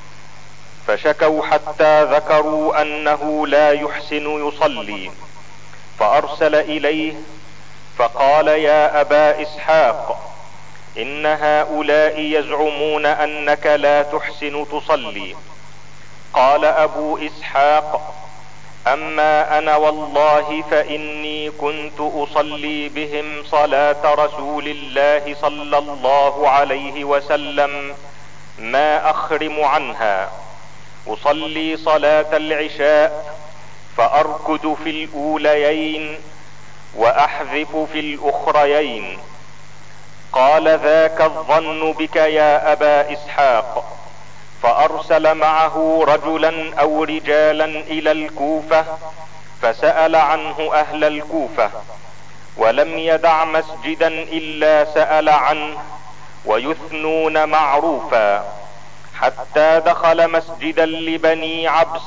فشكوا حتى ذكروا انه لا يحسن يصلي، فارسل اليه فقال: يا ابا اسحاق، ان هؤلاء يزعمون انك لا تحسن تصلي. قال ابو اسحاق: اما انا والله فاني كنت اصلي بهم صلاة رسول الله صلى الله عليه وسلم ما اخرم عنها، اصلي صلاة العشاء فاركد في الاوليين واحذف في الاخريين. قال: ذاك الظن بك يا ابا اسحاق. فارسل معه رجلا او رجالا الى الكوفة فسأل عنه اهل الكوفة، ولم يدع مسجدا الا سأل عنه ويثنون معروفا، حتى دخل مسجدا لبني عبس،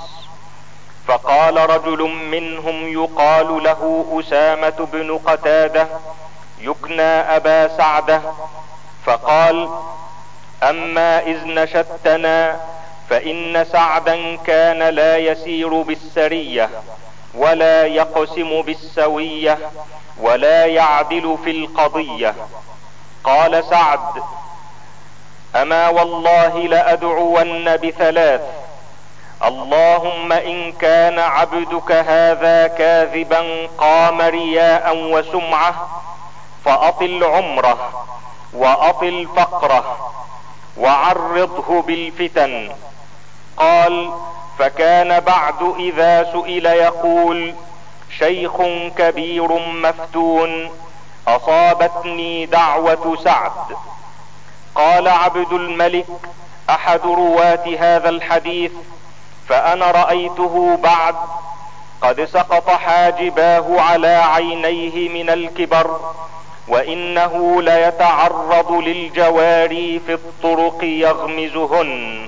فقال رجل منهم يقال له اسامة بن قتادة يكنى ابا سعدة، فقال: اما اذ نشدتنا فان سعدا كان لا يسير بالسرية ولا يقسم بالسوية ولا يعدل في القضية. قال سعد: اما والله لادعون بثلاث: اللهم ان كان عبدك هذا كاذبا قام رياء وسمعة فاطل عمره واطل فقره وعرضه بالفتن. قال: فكان بعد اذا سئل يقول: شيخ كبير مفتون اصابتني دعوة سعد. قال عبد الملك احد رواة هذا الحديث: فانا رأيته بعد قد سقط حاجباه على عينيه من الكبر، وانه ليتعرض للجواري في الطرق يغمزهن.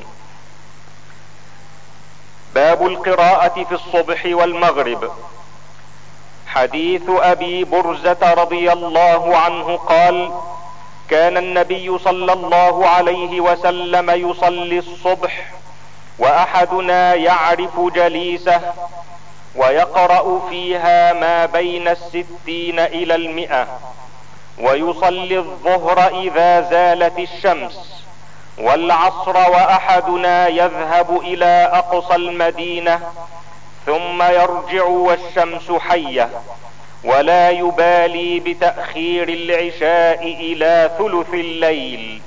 باب القراءة في الصبح والمغرب. حديث ابي برزة رضي الله عنه قال: كان النبي صلى الله عليه وسلم يصلي الصبح واحدنا يعرف جليسه ويقرأ فيها ما بين 60 الى 100، ويصلي الظهر اذا زالت الشمس والعصر واحدنا يذهب الى اقصى المدينة ثم يرجع والشمس حية، ولا يبالي بتأخير العشاء الى ثلث الليل.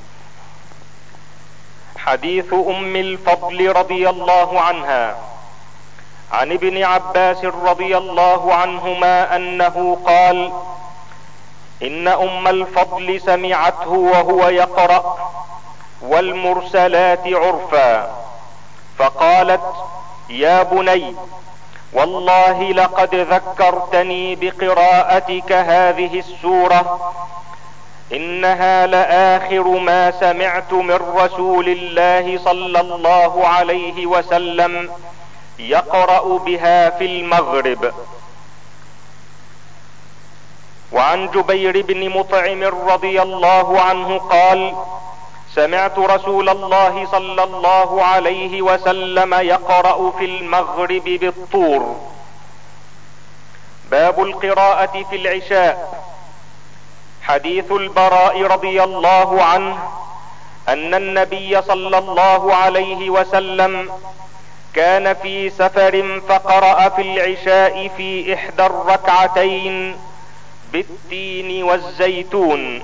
حديث ام الفضل رضي الله عنها عن ابن عباس رضي الله عنهما انه قال: ان ام الفضل سمعته وهو يقرأ والمرسلات عرفا، فقالت: يا بني، والله لقد ذكرتني بقراءتك هذه السورة، انها لاخر ما سمعت من رسول الله صلى الله عليه وسلم يقرأ بها في المغرب. وعن جبير بن مطعم رضي الله عنه قال: سمعت رسول الله صلى الله عليه وسلم يقرأ في المغرب بالطور. باب القراءة في العشاء. حديث البراء رضي الله عنه ان النبي صلى الله عليه وسلم كان في سفر فقرأ في العشاء في احدى الركعتين بالتين والزيتون.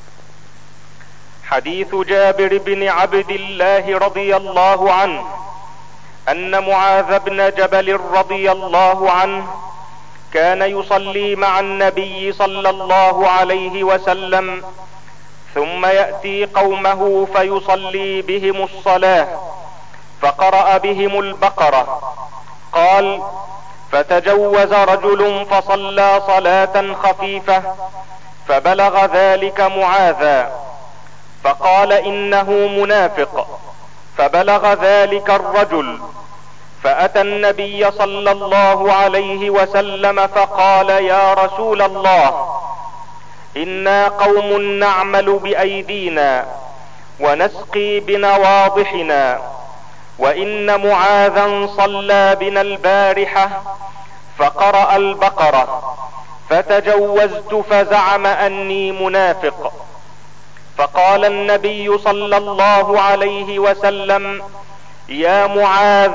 حديث جابر بن عبد الله رضي الله عنه ان معاذ بن جبل رضي الله عنه كان يصلي مع النبي صلى الله عليه وسلم، ثم يأتي قومه فيصلي بهم الصلاة، فقرأ بهم البقرة. قال: فتجوز رجل فصلى صلاة خفيفة، فبلغ ذلك معاذا، فقال: انه منافق. فبلغ ذلك الرجل، فاتى النبي صلى الله عليه وسلم فقال: يا رسول الله، انا قوم نعمل بايدينا ونسقي بنواضحنا، وان معاذا صلى بنا البارحة فقرأ البقرة، فتجوزت فزعم اني منافق. فقال النبي صلى الله عليه وسلم: يا معاذ،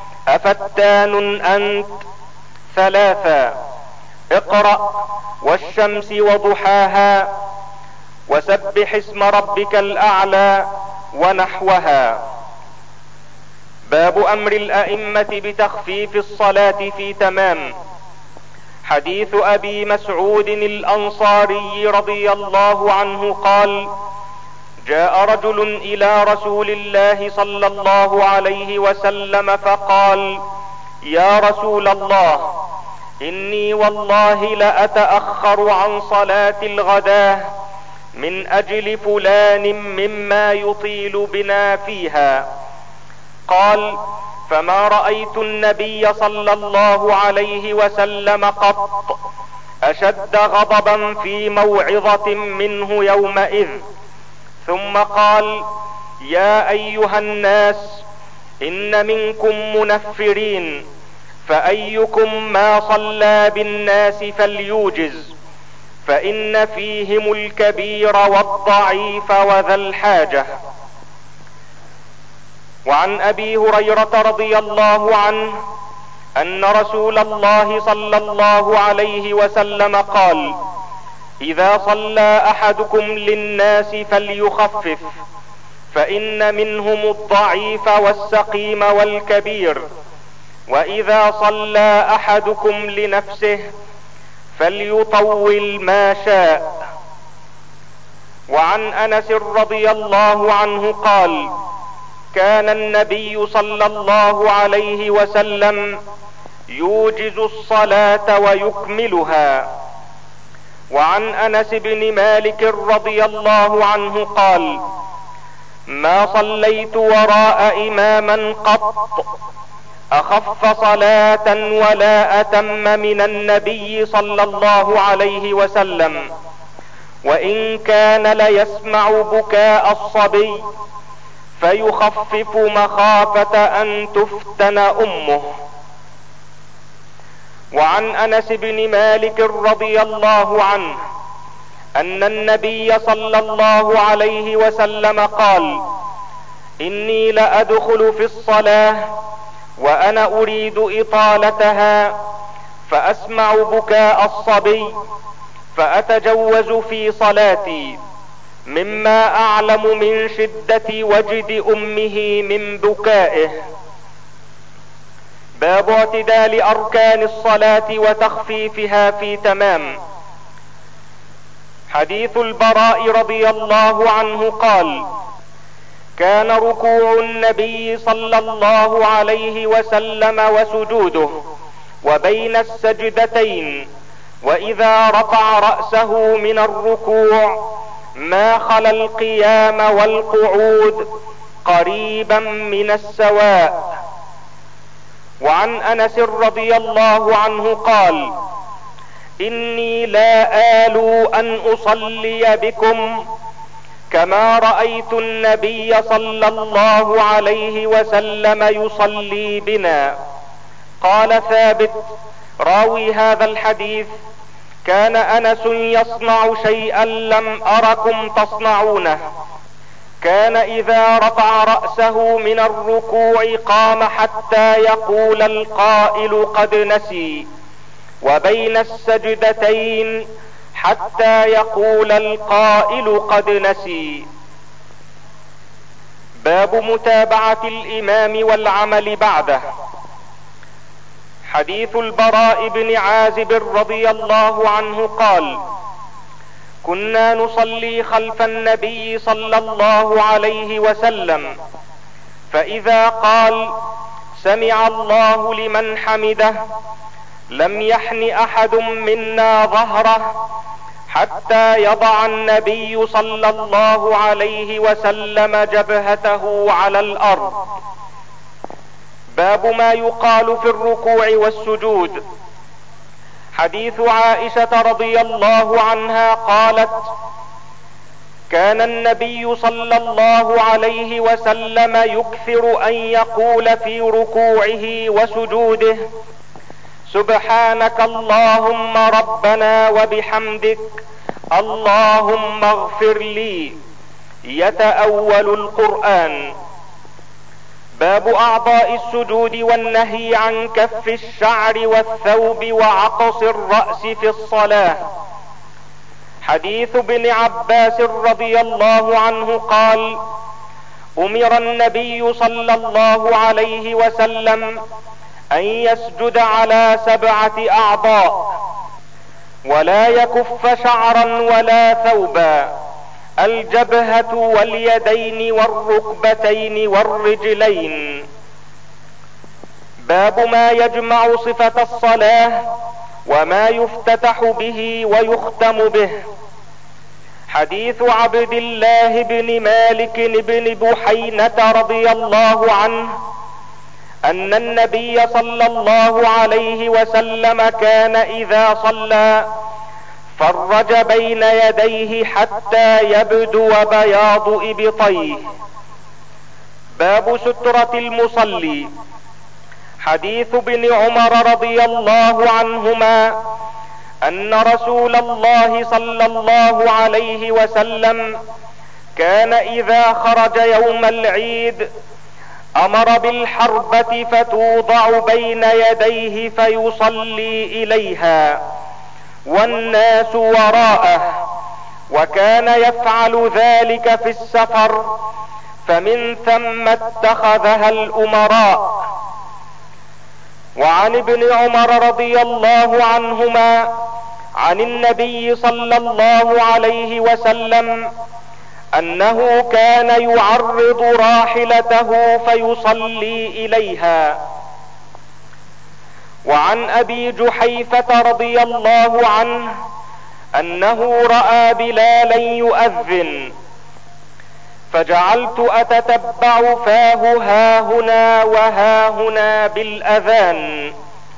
افتان انت؟ ثلاثا: اقرأ والشمس وضحاها، وسبح اسم ربك الاعلى، ونحوها. باب امر الائمة بتخفيف الصلاة في تمام. حديث ابي مسعود الانصاري رضي الله عنه قال: جاء رجل الى رسول الله صلى الله عليه وسلم فقال: يا رسول الله، اني والله لاتأخر عن صلاة الغداة من اجل فلان مما يطيل بنا فيها. قال: فما رأيت النبي صلى الله عليه وسلم قط اشد غضبا في موعظة منه يومئذ. ثم قال: يا ايها الناس، ان منكم منفرين، فايكم ما صلى بالناس فليوجز، فان فيهم الكبير والضعيف وذا الحاجة. وعن ابي هريرة رضي الله عنه ان رسول الله صلى الله عليه وسلم قال: اذا صلى احدكم للناس فليخفف، فان منهم الضعيف والسقيم والكبير، واذا صلى احدكم لنفسه فليطول ما شاء. وعن انس رضي الله عنه قال: كان النبي صلى الله عليه وسلم يوجز الصلاة ويكملها. وعن انس بن مالك رضي الله عنه قال: ما صليت وراء اماما قط اخف صلاة ولا اتم من النبي صلى الله عليه وسلم، وان كان ليسمع بكاء الصبي فيخفف مخافة ان تفتن امه. وعن انس بن مالك رضي الله عنه ان النبي صلى الله عليه وسلم قال: اني لادخل في الصلاة وانا اريد اطالتها فاسمع بكاء الصبي فاتجوز في صلاتي مما اعلم من شدة وجد امه من بكائه. باب اعتدال اركان الصلاة وتخفيفها في تمام. حديث البراء رضي الله عنه قال: كان ركوع النبي صلى الله عليه وسلم وسجوده وبين السجدتين واذا رفع رأسه من الركوع ما خلا القيام والقعود قريبا من السواء. وعن انس رضي الله عنه قال: اني لا آلو ان اصلي بكم كما رأيت النبي صلى الله عليه وسلم يصلي بنا. قال ثابت راوي هذا الحديث: كان انس يصنع شيئا لم اركم تصنعونه، كان اذا رفع رأسه من الركوع قام حتى يقول القائل قد نسي، وبين السجدتين حتى يقول القائل قد نسي. باب متابعة الامام والعمل بعده. حديث البراء بن عازب رضي الله عنه قال: كنا نصلي خلف النبي صلى الله عليه وسلم، فاذا قال سمع الله لمن حمده لم يحن احد منا ظهره حتى يضع النبي صلى الله عليه وسلم جبهته على الارض. باب ما يقال في الركوع والسجود. حديث عائشة رضي الله عنها قالت: كان النبي صلى الله عليه وسلم يكثر ان يقول في ركوعه وسجوده: سبحانك اللهم ربنا وبحمدك اللهم اغفر لي، يتأول القرآن. باب اعضاء السجود والنهي عن كف الشعر والثوب وعقص الرأس في الصلاة. حديث ابن عباس رضي الله عنه قال: امر النبي صلى الله عليه وسلم ان يسجد على 7 اعضاء ولا يكف شعرا ولا ثوبا: الجبهة واليدين والركبتين والرجلين. باب ما يجمع صفة الصلاة وما يفتتح به ويختم به. حديث عبد الله بن مالك بن بحينة رضي الله عنه ان النبي صلى الله عليه وسلم كان اذا صلى فرج بين يديه حتى يبدو بياض ابطيه. باب سترة المصلي. حديث ابن عمر رضي الله عنهما ان رسول الله صلى الله عليه وسلم كان اذا خرج يوم العيد امر بالحربة فتوضع بين يديه فيصلي اليها والناس وراءه، وكان يفعل ذلك في السفر فمن ثم اتخذها الامراء. وعن ابن عمر رضي الله عنهما عن النبي صلى الله عليه وسلم انه كان يعرض راحلته فيصلي اليها. وعن ابي جحيفة رضي الله عنه انه رأى بلالا يؤذن فجعلت اتتبع فاه هاهنا وهاهنا بالاذان.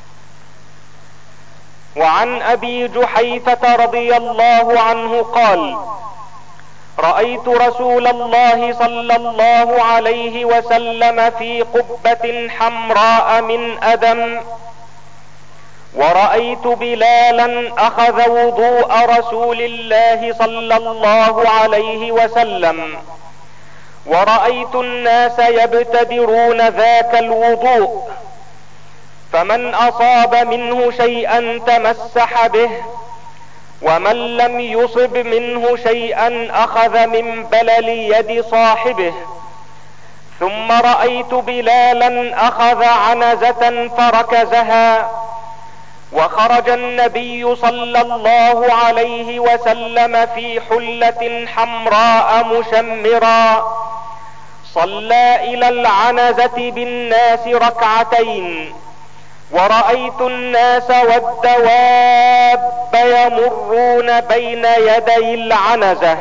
وعن ابي جحيفة رضي الله عنه قال: رأيت رسول الله صلى الله عليه وسلم في قبة حمراء من ادم، ورأيت بلالا اخذ وضوء رسول الله صلى الله عليه وسلم ورأيت الناس يبتدرون ذاك الوضوء، فمن اصاب منه شيئا تمسح به، ومن لم يصب منه شيئا اخذ من بلل يد صاحبه. ثم رأيت بلالا اخذ عنزة فركزها، وخرج النبي صلى الله عليه وسلم في حلة حمراء مشمرا، صلى الى العنزة بالناس ركعتين، ورأيت الناس والدواب يمرون بين يدي العنزة.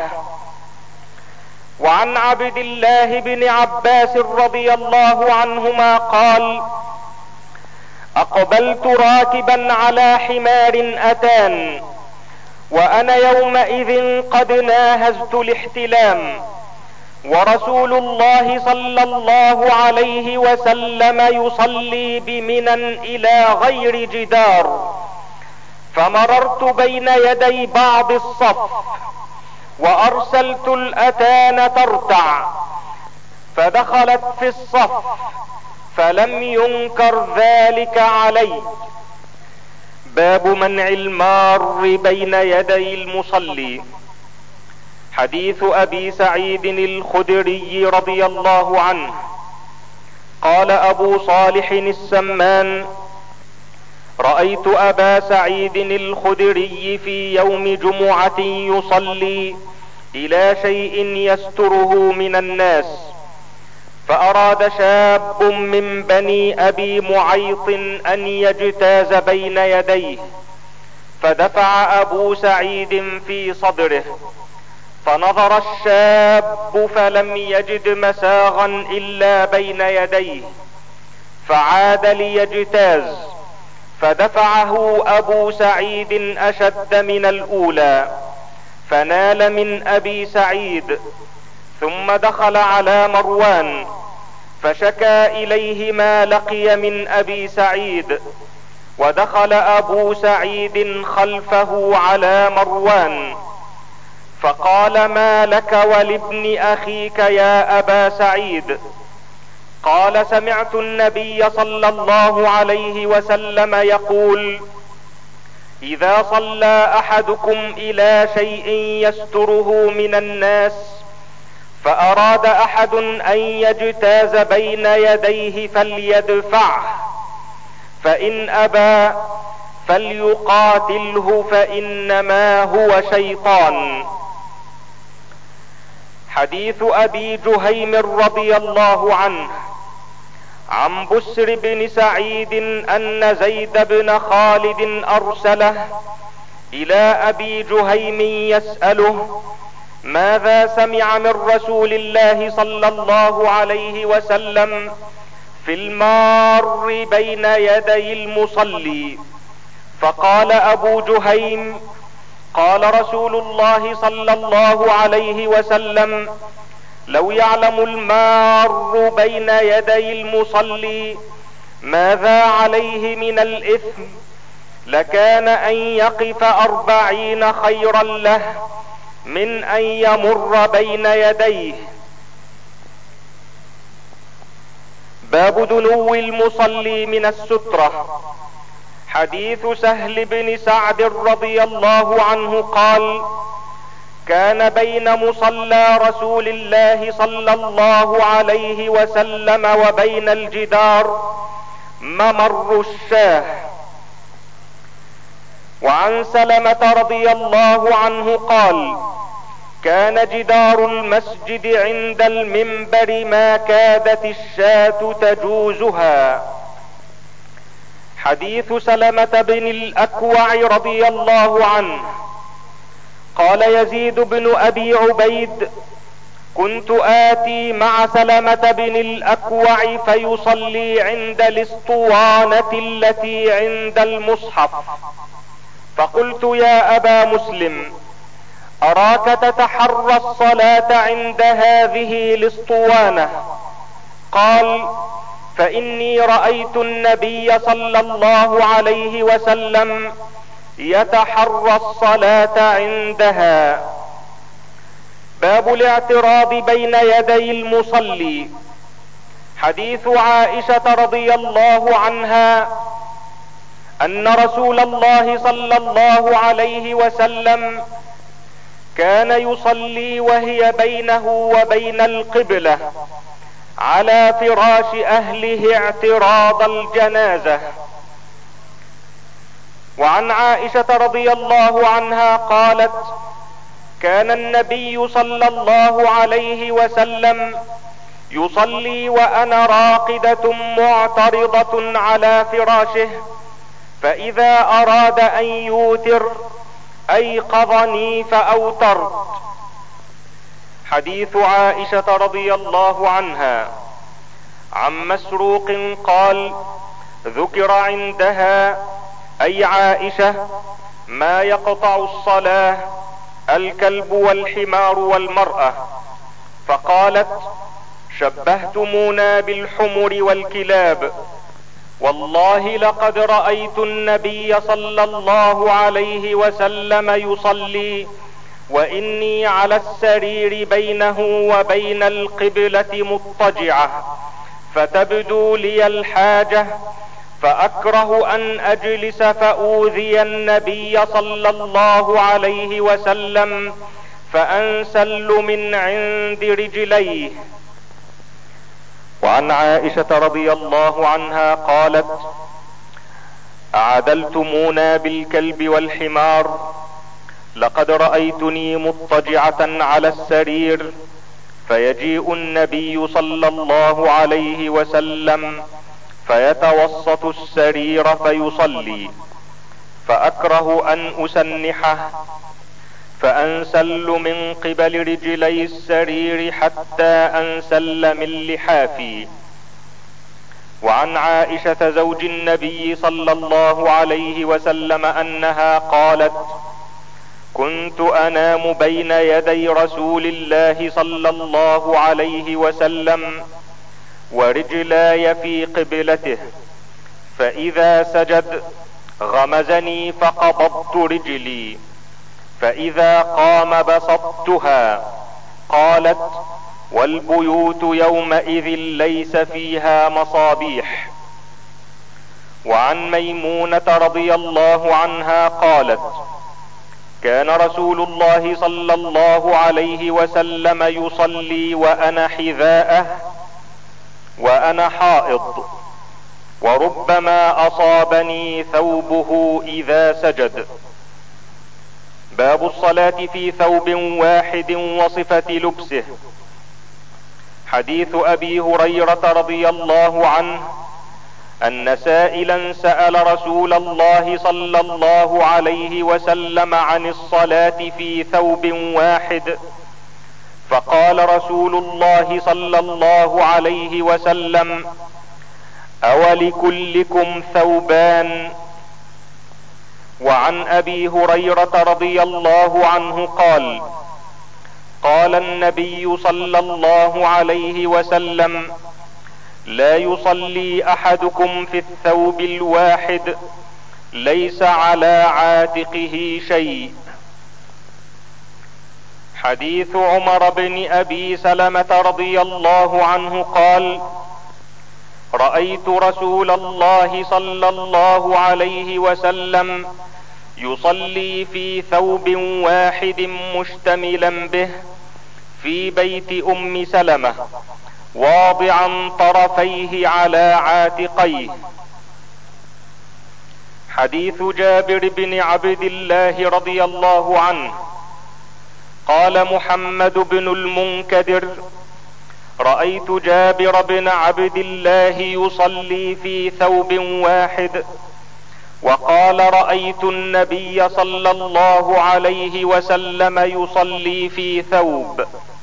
وعن عبد الله بن عباس رضي الله عنهما قال: اقبلت راكبا على حمار اتان، وانا يومئذ قد ناهزت الاحتلام، ورسول الله صلى الله عليه وسلم يصلي بمنى الى غير جدار، فمررت بين يدي بعض الصف، وارسلت الاتان ترتع، فدخلت في الصف، فلم ينكر ذلك علي. باب منع المار بين يدي المصلي. حديث ابي سعيد الخدري رضي الله عنه قال ابو صالح السمان: رأيت ابا سعيد الخدري في يوم جمعة يصلي الى شيء يستره من الناس، فاراد شاب من بني ابي معيط ان يجتاز بين يديه، فدفع ابو سعيد في صدره، فنظر الشاب فلم يجد مساغا الا بين يديه، فعاد ليجتاز، فدفعه ابو سعيد اشد من الاولى، فنال من ابي سعيد، ثم دخل على مروان فشكى اليه ما لقي من ابي سعيد، ودخل ابو سعيد خلفه على مروان فقال: ما لك ولابن اخيك يا ابا سعيد؟ قال: سمعت النبي صلى الله عليه وسلم يقول: اذا صلى احدكم الى شيء يستره من الناس، فاراد احد ان يجتاز بين يديه فليدفعه، فان ابى فليقاتله، فانما هو شيطان. حديث ابي جهيم رضي الله عنه عن بسر بن سعيد ان زيد بن خالد ارسله الى ابي جهيم يسأله: ماذا سمع من رسول الله صلى الله عليه وسلم في المار بين يدي المصلي؟ فقال ابو جهيم: قال رسول الله صلى الله عليه وسلم: لو يعلم المار بين يدي المصلي ماذا عليه من الاثم لكان ان يقف 40 خيرا له من ان يمر بين يديه. باب دنو المصلي من السترة. حديث سهل بن سعد رضي الله عنه قال: كان بين مصلى رسول الله صلى الله عليه وسلم وبين الجدار ممر الشاه. وعن سلمة رضي الله عنه قال: كان جدار المسجد عند المنبر ما كادت الشاة تجوزها. حديث سلمة بن الأكوع رضي الله عنه قال يزيد بن ابي عبيد: كنت آتي مع سلمة بن الأكوع فيصلي عند الاسطوانة التي عند المصحف، فقلت: يا أبا مسلم، أراك تتحرى الصلاة عند هذه الاسطوانة. قال: فإني رأيت النبي صلى الله عليه وسلم يتحرى الصلاة عندها. باب الاعتراض بين يدي المصلي. حديث عائشة رضي الله عنها ان رسول الله صلى الله عليه وسلم كان يصلي وهي بينه وبين القبلة على فراش اهله اعتراض الجنازة. وعن عائشة رضي الله عنها قالت: كان النبي صلى الله عليه وسلم يصلي وانا راقدة معترضة على فراشه، فاذا اراد ان يوتر ايقظني فاوترت. حديث عائشة رضي الله عنها عن مسروق قال: ذكر عندها اي عائشة ما يقطع الصلاة الكلب والحمار والمرأة، فقالت: شبهتمونا بالحمر والكلاب، والله لقد رأيت النبي صلى الله عليه وسلم يصلي واني على السرير بينه وبين القبلة مضطجعة، فتبدو لي الحاجة فاكره ان اجلس فاوذي النبي صلى الله عليه وسلم فانسل من عند رجليه. وعن عائشة رضي الله عنها قالت: اعدلتمونا بالكلب والحمار، لقد رأيتني مضطجعة على السرير فيجيء النبي صلى الله عليه وسلم فيتوسط السرير فيصلي، فاكره ان اسنحه فانسل من قبل رجلي السرير حتى انسل من لحافي. وعن عائشة زوج النبي صلى الله عليه وسلم انها قالت: كنت انام بين يدي رسول الله صلى الله عليه وسلم ورجلاي في قبلته، فاذا سجد غمزني فقبضت رجلي، فاذا قام بسطتها. قالت: والبيوت يومئذ ليس فيها مصابيح. وعن ميمونة رضي الله عنها قالت: كان رسول الله صلى الله عليه وسلم يصلي وانا حذاءه وانا حائض، وربما اصابني ثوبه اذا سجد. باب الصلاة في ثوب واحد وصفة لبسه. حديث ابي هريرة رضي الله عنه ان سائلا سأل رسول الله صلى الله عليه وسلم عن الصلاة في ثوب واحد، فقال رسول الله صلى الله عليه وسلم: اولكلكم ثوبان؟ وعن ابي هريرة رضي الله عنه قال: قال النبي صلى الله عليه وسلم: لا يصلي احدكم في الثوب الواحد ليس على عاتقه شيء. حديث عمر بن ابي سلمة رضي الله عنه قال: رأيت رسول الله صلى الله عليه وسلم يصلي في ثوب واحد مشتملا به في بيت ام سلمة واضعا طرفيه على عاتقيه. حديث جابر بن عبد الله رضي الله عنه قال محمد بن المنكدر: رأيت جابر بن عبد الله يصلي في ثوب واحد، وقال: رأيت النبي صلى الله عليه وسلم يصلي في ثوب.